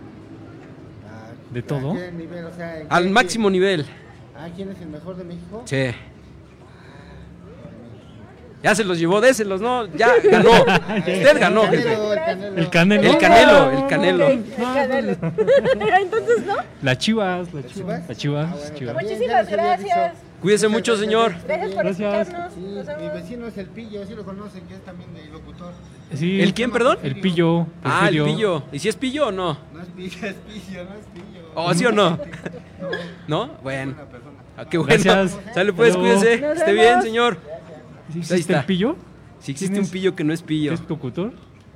Ah, ¿De ¿a todo? qué nivel? O sea, ¿en al qué- máximo nivel. Ah, ¿quién es el mejor de México? Sí. Ya se los llevó, déselos, ¿no? Ya ganó. Usted ganó, El jefe. Canelo, el Canelo. El Canelo. El Canelo, el Canelo. Ok, el Canelo. Entonces, ¿no? Las Chivas, las ¿Las Chivas, Chivas? las Chivas, Ah, bueno, Chivas. también. Muchísimas ya les había gracias. dicho. Cuídese mucho, señor. Gracias por Gracias. escucharnos. Sí, Nos vemos. mi vecino es el Pillo, sí lo conocen, que es también de locutor. Sí, ¿El quién, perdón? El Pillo. Ah, el Porfirio. pillo. ¿Y si es pillo o no? No es Pillo, es Pillo, no es Pillo. ¿O sí o no? No, ¿No? Bueno. una persona. Ah, qué bueno. Gracias. Sale pues, Hasta cuídese. luego. Esté Nos bien, vemos. señor. ¿Sí Ahí existe está. el Pillo? Si existe ¿Quién un es? pillo que no es pillo. ¿Es locutor?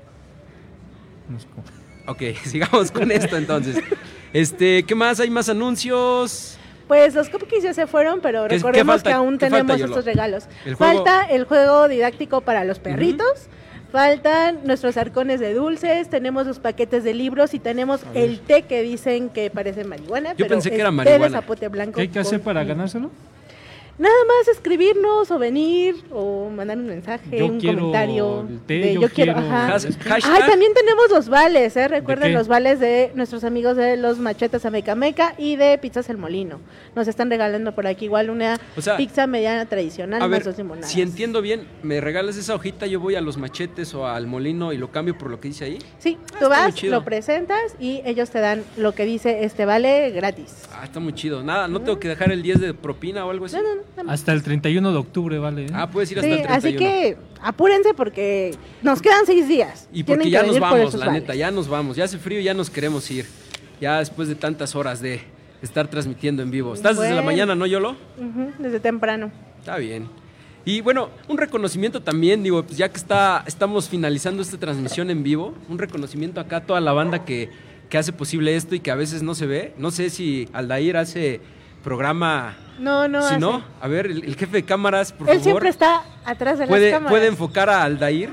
No sé cómo. Ok, sigamos con esto entonces. Este, ¿qué más? ¿Hay más anuncios? Pues los cupcakes ya se fueron, pero ¿Qué- qué recordemos falta? que aún ¿Qué falta, tenemos Yolo? estos regalos. El juego- Falta el juego didáctico para los perritos, faltan nuestros arcones de dulces, tenemos los paquetes de libros y tenemos el té que dicen que parece marihuana. pero pensé que es era té marihuana. de zapote blanco. ¿Qué hay que hacer con para miel. ganárselo? Nada más escribirnos o venir o mandar un mensaje, Yo un quiero comentario. el té, de yo yo quiero, quiero- ajá. Has- Ay, hashtag. también tenemos los vales, ¿eh? Recuerden qué? los vales de nuestros amigos de los Machetes Ameca Meca y de Pizzas El Molino. Nos están regalando por aquí igual una O sea, pizza mediana tradicional, A más ver, dos limonadas. si entiendo bien, me regalas esa hojita, yo voy a los machetes o al molino y lo cambio por lo que dice ahí. Sí, Ah, tú está muy vas, chido. lo presentas y ellos te dan lo que dice este vale gratis. Ah, está muy chido. Nada, no tengo que dejar el diez de propina o algo así. No, no, no, nada más. Hasta el treinta y uno de octubre, ¿vale? Ah, puedes ir hasta Sí, el treinta y uno. así que apúrense porque nos quedan seis días. Y Tienen porque que ya nos venir por vamos, esos la vales. neta, ya nos vamos. Ya hace frío y ya nos queremos ir. Ya después de tantas horas de estar transmitiendo en vivo. ¿Estás desde la Bueno. mañana, no, Yolo? Ujú, desde temprano. Está bien. Y bueno, un reconocimiento también, digo, pues ya que está, estamos finalizando esta transmisión en vivo, un reconocimiento acá a toda la banda que, que hace posible esto y que a veces no se ve. No sé si Aldair hace programa, No, no. si hace. no, a ver, el, el jefe de cámaras, por Él favor, siempre está atrás de puede, las cámaras. puede enfocar a Aldair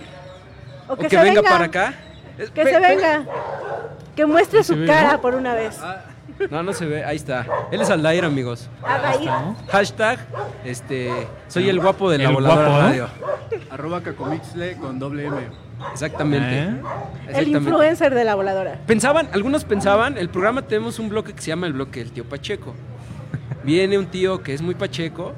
o o que, que, se venga, venga para acá. Es- Que ve- se ve- venga. Que muestre Que se su venga. cara por una vez. Ah, no, no se ve, ahí está. Él es Aldair, amigos. Haga ahí. ¿No? Hashtag, este, soy el guapo de la El voladora guapo, ¿no? radio. Arroba Cacomixle con doble M. Exactamente. ¿Eh? El Exactamente. influencer de la voladora. Pensaban, algunos pensaban, el programa tenemos un bloque que se llama el bloque del tío Pacheco. Viene un tío que es muy pacheco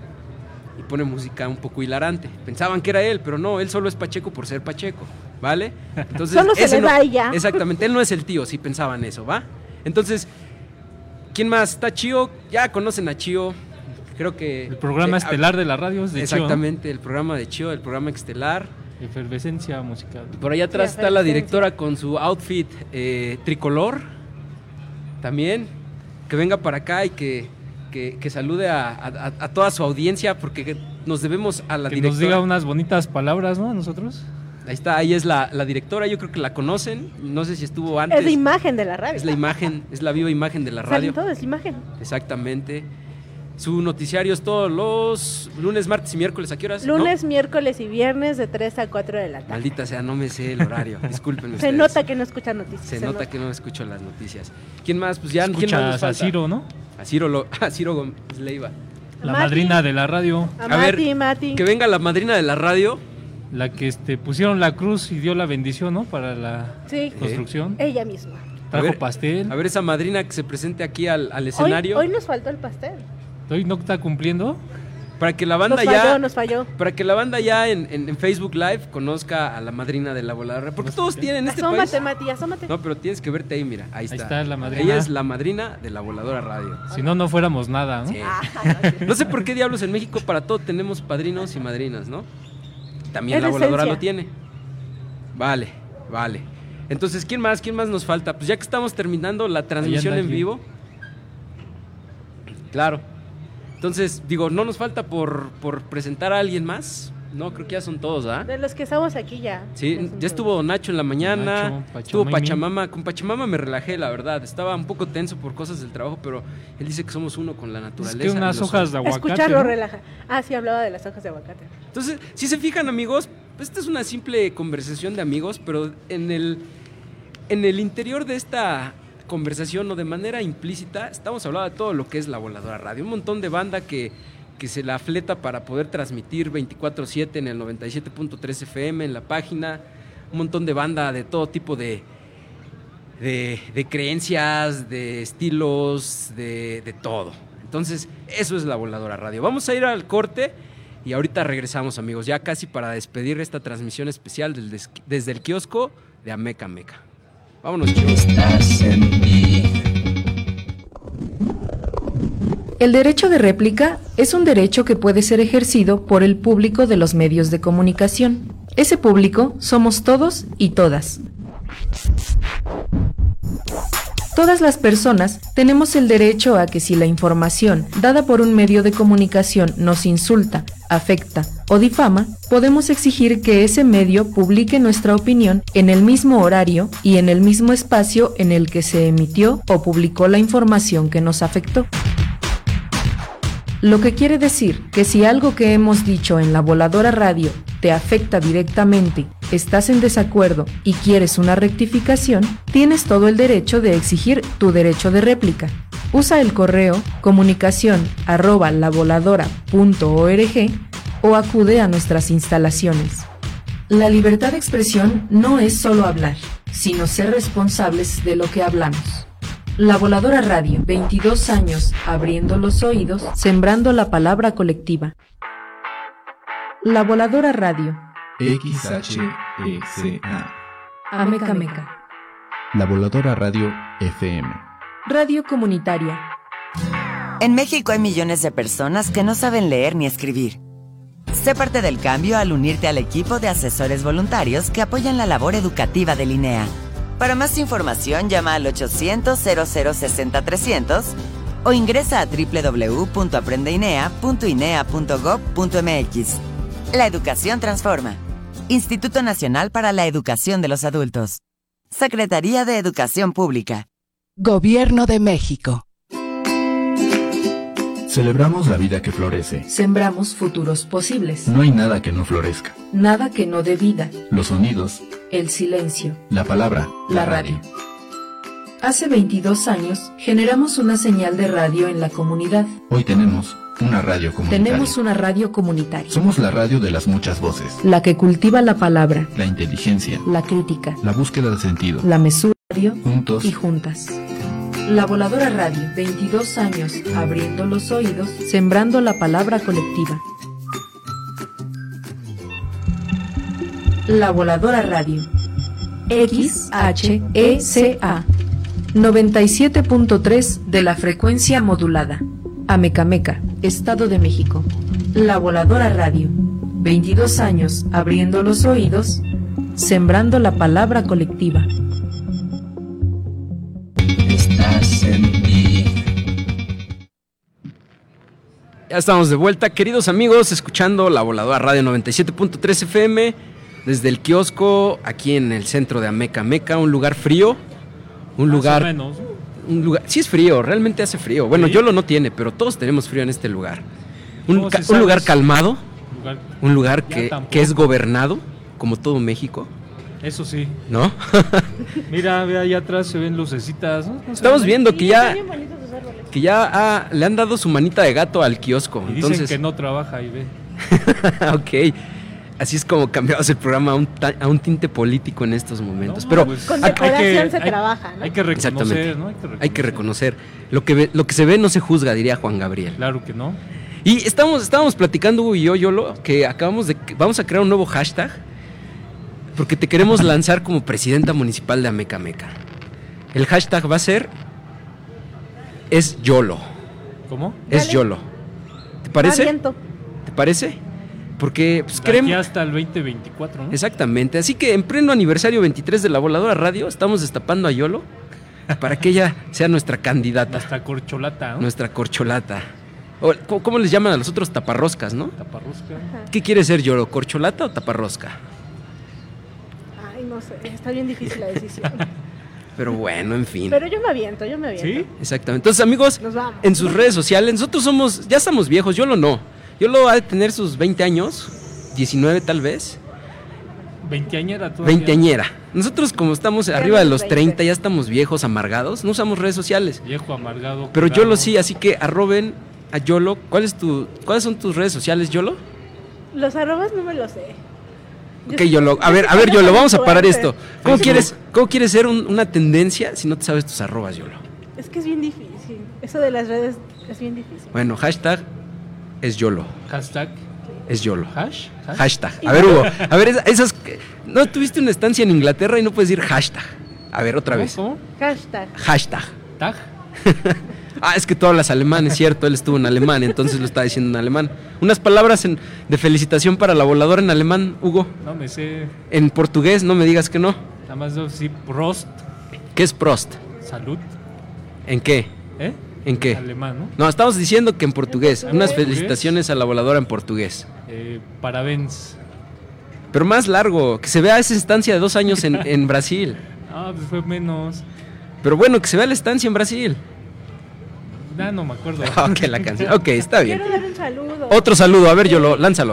y pone música un poco hilarante. Pensaban que era él, pero no, él solo es pacheco por ser pacheco, ¿vale? Entonces, Solo se ese le no- da y ya. Exactamente, él no es el tío, sí pensaban eso, ¿va? Entonces, ¿quién más? Está Chío, ya conocen a Chío, Creo que... El programa eh, estelar de la radio es de Exactamente, Chio, ¿no? El programa de Chio, el programa estelar. Efervescencia musical. Por allá atrás sí, está la directora con su outfit eh, tricolor. También. Que venga para acá y que, que, que salude a, a, a toda su audiencia porque nos debemos a la que directora. Nos diga unas bonitas palabras, ¿no? A nosotros. Ahí está, ahí es la, la directora, yo creo que la conocen, no sé si estuvo antes. Es la imagen de la radio. Es la imagen, es la viva imagen de la radio. Salen todo, es imagen. Exactamente. Su noticiario es todos los lunes, martes y miércoles, ¿a qué horas? Lunes, ¿No? miércoles y viernes de tres a cuatro de la tarde. Maldita sea, no me sé el horario, discúlpenme Se ustedes. nota que no escuchan noticias. Se, se nota, nota que no escucho las noticias. ¿Quién más? Pues ya, ¿quién más Escuchas nos a falta? Ciro, ¿no? A Ciro, lo, a Ciro Gómez Leiva. La Mati. madrina de la radio. A, A Mati, ver, Mati. Que venga la madrina de la radio. La que este, pusieron la cruz y dio la bendición, ¿no? Para la Sí, construcción. ella misma. Trajo A ver, pastel. A ver esa madrina que se presente aquí al, al Hoy, escenario. hoy nos faltó el pastel. Hoy no está cumpliendo. Para que la banda Nos falló, ya... nos falló. Para que la banda ya en, en, en Facebook Live conozca a la madrina de la voladora. Porque todos tienen este Asómate, país... Mati, asómate. No, pero tienes que verte ahí, mira. Ahí está. Ahí está la madrina. Ella es la madrina de la voladora radio. Si no, no fuéramos nada, ¿no? Sí. No sé por qué diablos en México para todo tenemos padrinos y madrinas, ¿no? También Es la voladora esencia. lo tiene. Vale, vale. Entonces, ¿quién más? ¿Quién más nos falta? Pues ya que estamos terminando la transmisión anda en aquí. vivo. Claro. Entonces, digo, no nos falta por, por presentar a alguien más. No, creo que ya son todos, ¿ah? De los que estamos aquí ya. Sí, son ya todos. estuvo Nacho en la mañana, Nacho, estuvo Pachamimi. Pachamama. Con Pachamama me relajé, la verdad. Estaba un poco tenso por cosas del trabajo, pero él dice que somos uno con la Es naturaleza. que unas y los- hojas de aguacate. Escucharlo ¿no? relaja. Ah, sí, hablaba de las hojas de aguacate. Entonces, si se fijan, amigos, pues esta es una simple conversación de amigos, pero en el, en el interior de esta conversación o de manera implícita, estamos hablando de todo lo que es la voladora radio. Un montón de banda que, que se la fleta para poder transmitir veinticuatro siete en el noventa y siete punto tres F M, en la página. Un montón de banda de todo tipo de, de, de creencias, de estilos, de, de todo. Entonces, eso es la voladora radio. Vamos a ir al corte. Y ahorita regresamos, amigos, ya casi para despedir esta transmisión especial del des- desde el kiosco de Ameca Meca. Vámonos, chicos. El derecho de réplica es un derecho que puede ser ejercido por el público de los medios de comunicación. Ese público somos todos y todas. Todas las personas tenemos el derecho a que si la información dada por un medio de comunicación nos insulta, afecta o difama, podemos exigir que ese medio publique nuestra opinión en el mismo horario y en el mismo espacio en el que se emitió o publicó la información que nos afectó. Lo que quiere decir que si algo que hemos dicho en la voladora radio te afecta directamente, estás en desacuerdo y quieres una rectificación, tienes todo el derecho de exigir tu derecho de réplica. Usa el correo comunicación arroba lavoladora punto org o acude a nuestras instalaciones. La libertad de expresión no es solo hablar, sino ser responsables de lo que hablamos. La Voladora Radio, veintidós años, abriendo los oídos, sembrando la palabra colectiva. La Voladora Radio, X H E C A. Ameca Meca, La Voladora Radio F M. Radio comunitaria. En México hay millones de personas que no saben leer ni escribir. Sé parte del cambio al unirte al equipo de asesores voluntarios que apoyan la labor educativa de Linea. Para más información, llama al ochocientos cero cero sesenta trescientos o ingresa a doble u doble u doble u punto aprendeinea punto inea punto gob punto m x. La educación transforma. Instituto Nacional para la Educación de los Adultos. Secretaría de Educación Pública. Gobierno de México. Celebramos la vida que florece. Sembramos futuros posibles. No hay nada que no florezca. Nada que no dé vida. Los sonidos, El silencio. la palabra, La radio. Hace veintidós años generamos una señal de radio en la comunidad. Hoy tenemos una radio comunitaria. Tenemos una radio comunitaria. Somos la radio de las muchas voces. La que cultiva la palabra, La inteligencia, la crítica, la búsqueda de sentido. la mesura Juntos. y juntas. La Voladora Radio, veintidós años, abriendo los oídos, sembrando la palabra colectiva. La Voladora Radio, X H E C A, noventa y siete punto tres de la frecuencia modulada, Ameca Meca, Estado de México. La Voladora Radio. veintidós años abriendo los oídos, sembrando la palabra colectiva. Estás en mí. Ya estamos de vuelta, queridos amigos, escuchando La Voladora Radio noventa y siete punto tres F M desde el kiosco aquí en el centro de Ameca Meca, un lugar frío, un Más lugar... o menos. Un lugar, sí es frío, realmente hace frío. Bueno, ¿Sí? Yolo no tiene, pero todos tenemos frío en este lugar. Un, ¿Cómo ca- si un sabes? lugar calmado, Lugar- un lugar Ya que, tampoco. que es gobernado, como todo México, Eso sí. ¿no? Mira, ve allá atrás se ven lucecitas, ¿no? ¿No se Estamos ven? viendo que ya, Están bien bonitos los árboles. que ya ah, le han dado su manita de gato al kiosco. Y dicen Entonces, que no trabaja y ve. ok. Así es como cambiamos el programa a un, ta- a un tinte político en estos momentos. No, Pero pues, Con hay- decoración hay que- se hay- trabaja, ¿no? Hay que reconocer, Exactamente. ¿no? Hay que reconocer. hay que reconocer. Lo que, ve- lo que se ve no se juzga, diría Juan Gabriel. Claro que no. Y estamos, estábamos platicando, Hugo y yo, Yolo, que acabamos de... Vamos a crear un nuevo hashtag porque te queremos lanzar como presidenta municipal de Ameca Meca. El hashtag va a ser... Es Yolo. ¿Cómo? Es Dale. Yolo. ¿Te parece? Aviento. ¿Te parece? Porque pues, De queremos... aquí hasta el veinte veinticuatro, ¿no? Exactamente. Así que en pleno aniversario veintitrés de La Voladora Radio estamos destapando a Yolo para que ella sea nuestra candidata, Hasta corcholata, ¿no? nuestra corcholata. O, ¿cómo, cómo les llaman a los otros? Taparroscas, ¿no? Taparrosca. ¿Qué quiere ser Yolo? ¿Corcholata o taparrosca? Ay, no sé, está bien difícil la decisión. Pero bueno, en fin. Pero yo me aviento, yo me aviento. ¿Sí? Exactamente. Entonces, amigos, Nos vamos. en sus redes sociales, nosotros somos, ya estamos viejos, Yolo no. Yolo ha de tener sus veinte años, diecinueve tal vez, Veinteañera todavía. veinteañera. Nosotros como estamos Ya arriba de los los veinte. treinta, ya estamos viejos, amargados, no usamos redes sociales. Viejo amargado. Pero curado. Yolo sí, así que arroben a Yolo. ¿Cuál es tu, ¿Cuáles son tus redes sociales, Yolo? Los arrobas no me lo sé. Yo Ok, sí- Yolo. A yo ver, sí a ver, tengo Yolo, vamos a parar influencer. esto. ¿Cómo Facebook. quieres, cómo quieres ser un- una tendencia si no te sabes tus arrobas, Yolo? Es que es bien difícil. Eso de las redes es bien difícil. Bueno, hashtag es Yolo. Hashtag. Es Yolo. Hash. hash. Hashtag. A ver, Hugo. A ver, esa- esas. No tuviste una estancia en Inglaterra y no puedes decir hashtag. A ver, otra ¿Cómo, vez. ¿Cómo? Hashtag. Hashtag. Tag. Ah, es que tú hablas alemán, es cierto. Él estuvo en alemán, entonces lo está diciendo en alemán. Unas palabras en- de felicitación para la voladora en alemán, Hugo. No me sé. En portugués, no me digas que no. Nada más debo decir Prost. ¿Qué es Prost? Salud. ¿En qué? ¿Eh? ¿En qué? Alemán, ¿no? No, estamos diciendo que en portugués. En Unas portugués. felicitaciones a la voladora en portugués. Eh, parabéns. Pero más largo, que se vea esa estancia de dos años en, en Brasil. Ah, pues fue menos. Pero bueno, que se vea la estancia en Brasil. Ya no me acuerdo. Ok, la canción. Ok, está bien. Quiero dar un saludo. Otro saludo, a ver, Yolo, lánzalo.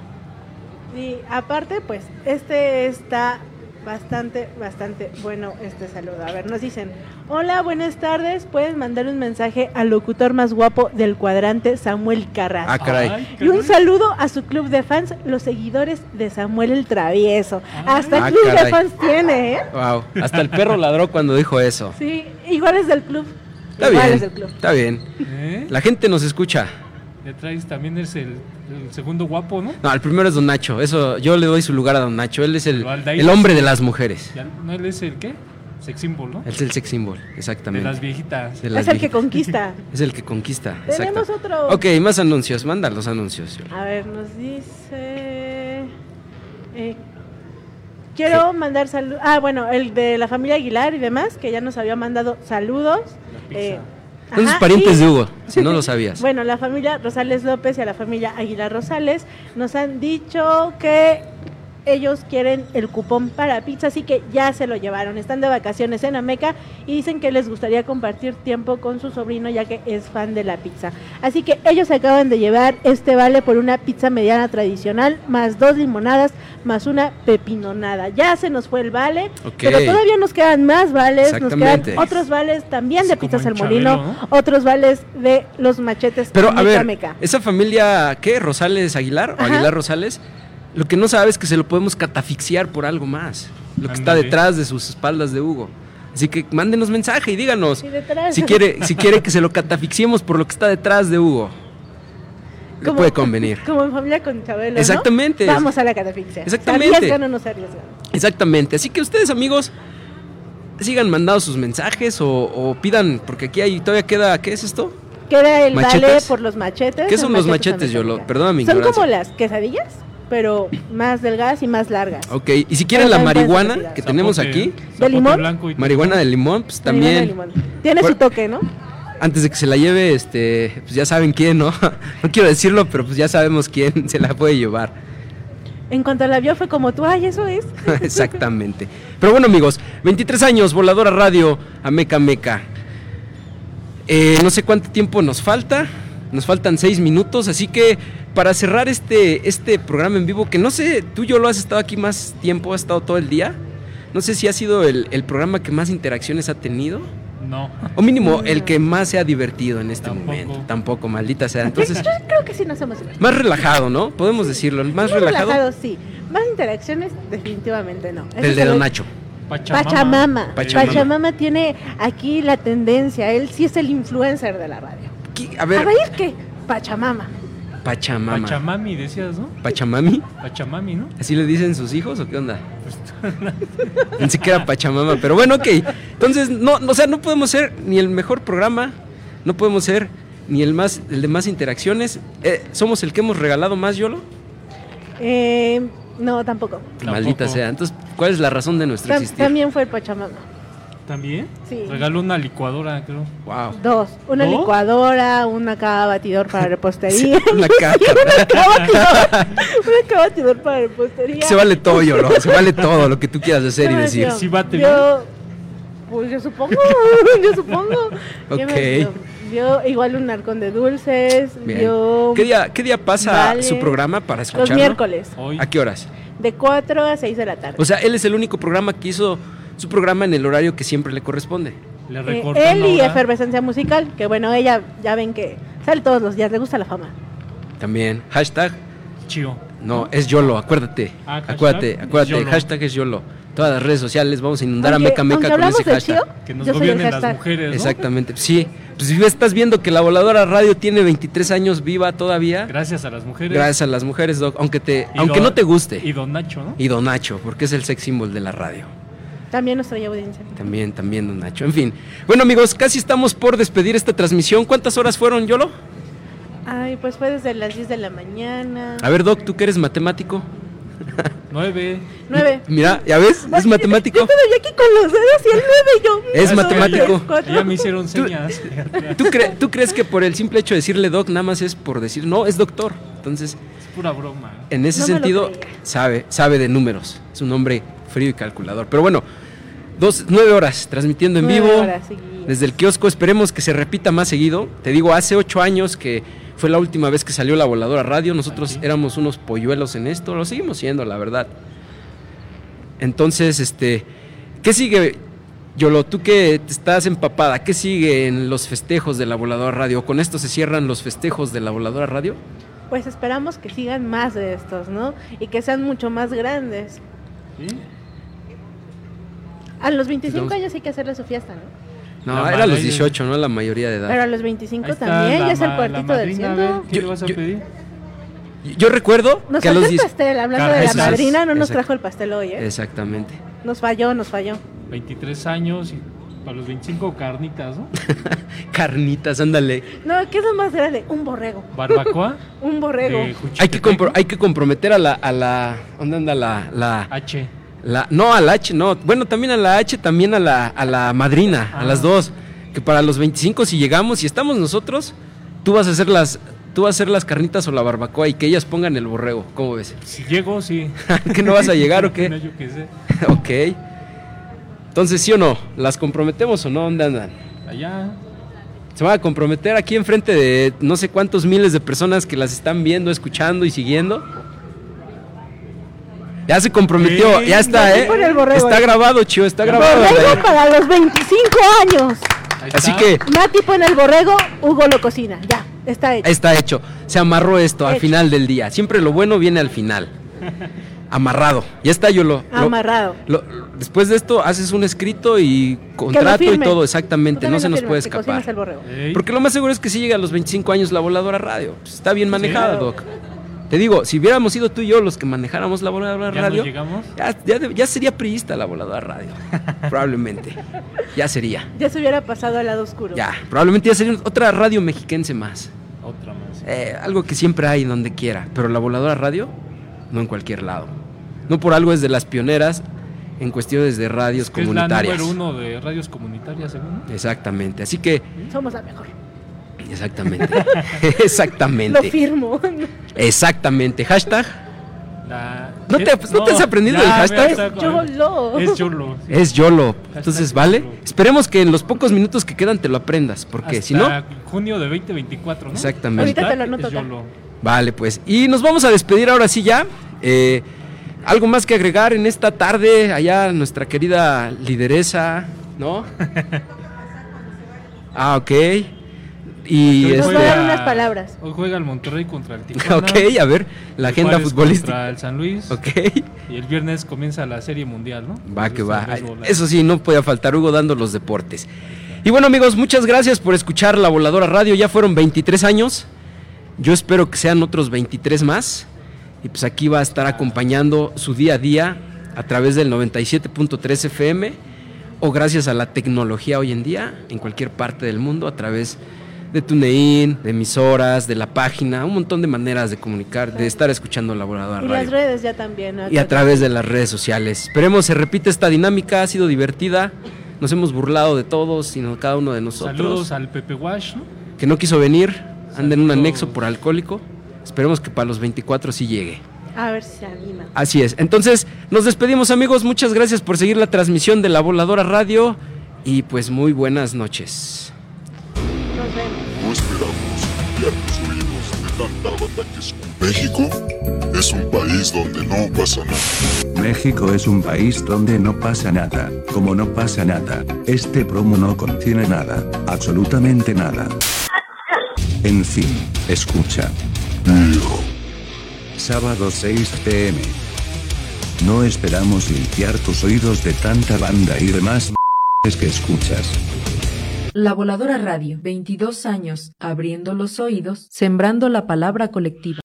Y aparte, pues, este está bastante, bastante bueno este saludo. A ver, nos dicen, hola, buenas tardes, pueden mandar un mensaje al locutor más guapo del cuadrante, Samuel Carrasco. Ah, caray. Ay, Y un caray. saludo a su club de fans, los seguidores de Samuel el Travieso. Hasta Ah, club caray. de fans tiene, ¿eh? Wow. Hasta el perro ladró cuando dijo eso. Sí, igual es del club. Está igual bien. es del club. Está bien. ¿Eh? La gente nos escucha. Le traes también es el, el segundo guapo, ¿no? No, el primero es Don Nacho. Eso, yo le doy su lugar a Don Nacho. Él es el, Pero al de ahí el no hombre sé. de las mujeres. Ya, ¿no él es el qué? Sex symbol, ¿no? Él es el sex symbol, De exactamente. las viejitas. De las Es el que viejitas. conquista. Es el que conquista. Tenemos exacto. otro. Ok, más anuncios. Manda los anuncios. Yolo. A ver, nos dice... eh, quiero mandar saludos... Ah, bueno, el de la familia Aguilar y demás, que ya nos había mandado saludos. pizza. Eh, Son sus ajá, parientes y- de Hugo, si no lo sabías. Bueno, la familia Rosales López y a la familia Aguilar Rosales nos han dicho que ellos quieren el cupón para pizza, así que ya se lo llevaron. Están de vacaciones en Ameca y dicen que les gustaría compartir tiempo con su sobrino ya que es fan de la pizza. Así que ellos acaban de llevar este vale por una pizza mediana tradicional, más dos limonadas, más una pepinonada. Ya se nos fue el vale, Ok. pero todavía nos quedan más vales, nos Exactamente. quedan otros vales también Es de como pizzas en al molino, Chabelo, ¿no? otros vales de los machetes Pero a Meca ver, Meca. esa familia, ¿qué? ¿Rosales Aguilar? ¿O Ajá. Aguilar Rosales? Lo que no sabe es que se lo podemos catafixiar por algo más. Lo que está Ándale. detrás de sus espaldas de Hugo. Así que mándenos mensaje y díganos Sí, detrás. si quiere, si quiere que se lo catafixiemos por lo que está detrás de Hugo. Le Como- puede convenir. Como en familia con Chabelo, ¿no? Exactamente. Vamos a la catafixia. Exactamente. ¿Se arriesgan o no se arriesgan? Exactamente. Así que ustedes, amigos, sigan mandando sus mensajes o, o pidan, porque aquí hay, todavía queda, ¿qué es esto? Que era el ¿Machetes? vale por los machetes. ¿Qué son los machetes, también Yolo? se Perdona mi Son ignorancia. como las quesadillas, pero más delgadas y más largas. Ok, y si quieren Pero la también puedes marihuana retirar. que tenemos Zapote- aquí, ¿De limón? blanco y marihuana de limón, pues Marihuana de también, limón. Tiene Por- su toque, ¿no? antes de que se la lleve, este, pues ya saben quién, ¿no? No quiero decirlo, pero pues ya sabemos quién se la puede llevar. En cuanto la vio fue como tú, ay, eso es. Exactamente. Pero bueno, amigos, veintitrés años, Voladora Radio, Ameca Meca. Eh, no sé cuánto tiempo nos falta. Nos faltan seis minutos, así que para cerrar este, este programa en vivo, que no sé, tú y yo lo has estado aquí más tiempo, has estado todo el día. No sé si ha sido el, el programa que más interacciones ha tenido. No. O mínimo, el que más se ha divertido en este Tampoco. momento. Tampoco, maldita sea. Entonces, Yo creo que sí nos hemos divertido. más relajado, ¿no? Podemos decirlo, más Más relajado. relajado, sí. Más interacciones, definitivamente no. Eso El de se Don ve- Nacho. Pachamama. Pachamama. Pachamama. Pachamama. tiene aquí la tendencia. Él sí es el influencer de la radio. ¿Qué? A ¿A ver, reír qué? Pachamama. Pachamama. Pachamami decías, ¿no? Pachamami. Pachamami, ¿no? ¿Así le dicen sus hijos o qué onda? Pensé que era Pachamama, pero bueno, ok. Entonces, no, no, o sea, no podemos ser ni el mejor programa, no podemos ser ni el más, el de más interacciones. Eh, ¿Somos el que hemos regalado más, Yolo? Eh, no, tampoco. Maldita sea. Entonces, ¿cuál es la razón de nuestro Tam- existir? también fue el Pachamama. ¿También? Sí. Regaló una licuadora, creo. Wow. Dos. Una ¿Dos? licuadora, una caja batidor para repostería. Una caca. una caja batidor. Una caja batidor para repostería. Se vale todo, Yolo. Se vale todo lo que tú quieras hacer y ¿Qué más decir. dio? ¿Sí bate Yo, pues yo supongo, yo supongo. ¿Qué Ok. más dio? Dio igual un arcón de dulces. Bien. Dio ¿Qué día, ¿Qué día pasa Vale. su programa para los escucharlo? miércoles, Hoy. ¿A qué horas? de cuatro a seis de la tarde. O sea, él es el único programa que hizo su programa en el horario que siempre le corresponde. Le Eh, recortan él y hora. Efervescencia Musical, que bueno, ella ya ven que sale todos los días, le gusta la fama. También. Hashtag. Chío. No, es YOLO, acuérdate. Ah, hashtag acuérdate, es acuérdate. YOLO. Hashtag es YOLO. Todas las redes sociales vamos a inundar Aunque- a Meca Meca aunque con hablamos ese de hashtag. Chío, Que nos yo soy el gobiernen las hashtag. mujeres, ¿no? Exactamente. Sí. Pues si estás viendo que la Voladora Radio tiene veintitrés años viva todavía. Gracias a las mujeres. Gracias a las mujeres, Doc. Aunque, te, Y aunque don- no te guste. Y Don Nacho, ¿no? Y Don Nacho, porque es el sex symbol de la radio. También nos trae audiencia. También, también, Don Nacho. En fin. Bueno, amigos, casi estamos por despedir esta transmisión. ¿Cuántas horas fueron, Yolo? Ay, pues fue desde las diez de la mañana. A ver, Doc, tú que eres matemático. Nueve. Nueve. Mira, ¿ya ves? Es matemático. Yo todavía aquí con los dedos y el nueve y yo. Es uno, matemático. tres, cuatro. Ya me hicieron señas. ¿Tú, cre- ¿Tú crees que por el simple hecho de decirle Doc nada más es por decir, no, es doctor? Entonces, Es pura broma. en ese No me lo sentido, creía. sabe, sabe de números. Es un hombre frío y calculador. Pero bueno, dos, nueve horas transmitiendo en Nueve vivo. horas seguidas. Desde el kiosco, esperemos que se repita más seguido. Te digo, hace ocho años que fue la última vez que salió la Voladora Radio. Nosotros Aquí. éramos unos polluelos en esto, lo seguimos siendo, la verdad. Entonces, este, ¿qué sigue, Yolo? Tú que estás empapada, ¿qué sigue en los festejos de la Voladora Radio? ¿Con esto se cierran los festejos de la Voladora Radio? Pues esperamos que sigan más de estos, ¿no? Y que sean mucho más grandes. ¿Sí? A los veinticinco Vamos. años hay que hacerle su fiesta, ¿no? No, La era a los madre- dieciocho, no la mayoría de edad. Pero a los veinticinco Ahí está también, la ya es el ma- cuartito la del madrina, a ver, ciento. ¿Qué Yo- le vas a yo- pedir? Yo recuerdo Nos que a faltó los el diez... pastel, hablando Car- de la Exacto. madrina, no nos Exacto. trajo el pastel hoy, ¿eh? Exactamente. Nos falló, nos falló. veintitrés años y para los veinticinco carnitas, ¿no? Carnitas, ándale. No, ¿qué es lo más grande? Un borrego. Barbacoa. Un borrego. de Hay que, Juchitepec, compro- hay que comprometer a la, a la... ¿Dónde anda la...? la, H. la no, a la H, no. Bueno, también a la H, también a la, a la madrina, a Ah. las dos. Que para los veinticinco, si llegamos, si estamos nosotros, tú vas a hacer las... Tú vas a hacer las carnitas o la barbacoa y que ellas pongan el borrego. ¿Cómo ves? Si llego, sí. ¿Que no vas a llegar o No, qué? yo qué sé. Ok. Entonces, ¿sí o no? ¿Las comprometemos o no? ¿Dónde andan? Allá. Se van a comprometer aquí enfrente de no sé cuántos miles de personas que las están viendo, escuchando y siguiendo. Ya se comprometió, Sí, ya está, ya ¿eh? por el borrego. Está grabado, Chio, está grabado. Borrego para los veinticinco años. Ahí Así está. que Mati pone el borrego, Hugo lo cocina. Ya, está hecho. está hecho. Se amarró esto al Hecho. final del día. Siempre lo bueno viene al final. Amarrado. Ya está, yo lo. lo- Amarrado. lo- después de esto haces un escrito y contrato y firme. todo, Tú exactamente. también No se lo nos firmas, puede que cocinas escapar. el borrego. Ey. Porque lo más seguro es que si llega a los veinticinco años la Voladora Radio. Pues está bien manejada, Sí. Doc. Te digo, si hubiéramos sido tú y yo los que manejáramos la voladora ¿Ya radio, no llegamos? ya, ya, ya sería priista la voladora radio. Probablemente. Ya sería. Ya se hubiera pasado al lado oscuro. Ya, probablemente ya sería otra radio mexiquense más. Otra más. Eh, algo que siempre hay donde quiera, pero la voladora radio, no en cualquier lado. No por algo es de las pioneras en cuestiones de radios Es que comunitarias. es la número uno de radios comunitarias, según. Exactamente, así que... Somos la mejor. Exactamente. Exactamente. Lo firmo. Exactamente. Hashtag. La... ¿No te, ¿no te has aprendido ya, el hashtag? Es YOLO. Es YOLO. Sí. Es YOLO. Entonces, Hashtag ¿vale? YOLO. Esperemos que en los pocos minutos que quedan te lo aprendas, porque Hasta si no... junio de veinte veinticuatro, ¿no? Exactamente. Ahorita te lo anoto Es acá. YOLO. Vale, pues. Y nos vamos a despedir ahora sí ya. Eh, algo más que agregar en esta tarde, allá nuestra querida lideresa, ¿no? Ah, ok. Y Hoy Nos este, va a dar juega- unas palabras. Hoy juega el Monterrey contra el Tijuana. ok, a ver, la el agenda Juárez futbolística. Contra el San Luis. Ok. Y el viernes comienza la Serie Mundial, ¿no? Va que va. Entonces, béisbol, Eso sí, no podía faltar Hugo dando los deportes. Y bueno, amigos, muchas gracias por escuchar La Voladora Radio. Ya fueron veintitrés años. Yo espero que sean otros veintitrés más. Y pues aquí va a estar acompañando su día a día a través del noventa y siete punto tres F M o gracias a la tecnología hoy en día en cualquier parte del mundo a través de TuneIn, de emisoras, de la página, un montón de maneras de comunicar, de estar escuchando La Voladora Y Radio. las redes ya también. ¿no? Y a través de las redes sociales. Esperemos se repite esta dinámica, ha sido divertida. Nos hemos burlado de todos, sino cada uno de nosotros. Saludos al Pepe Wash, ¿no? Que no quiso venir, anda en un Saludos. anexo por alcohólico. Esperemos que para los veinticuatro sí llegue. A ver si se anima. Así es. Entonces, nos despedimos, amigos. Muchas gracias por seguir la transmisión de La Voladora Radio. Y pues muy buenas noches. Nos vemos. No esperamos limpiar tus oídos de tanta banda que escuchas. México es un país donde no pasa nada. México es un país donde no pasa nada. Como no pasa nada, este promo no contiene nada, absolutamente nada. En fin, escucha. Sábado seis p m No esperamos limpiar tus oídos de tanta banda y demás es que escuchas. La Voladora Radio, veintidós años, abriendo los oídos, sembrando la palabra colectiva.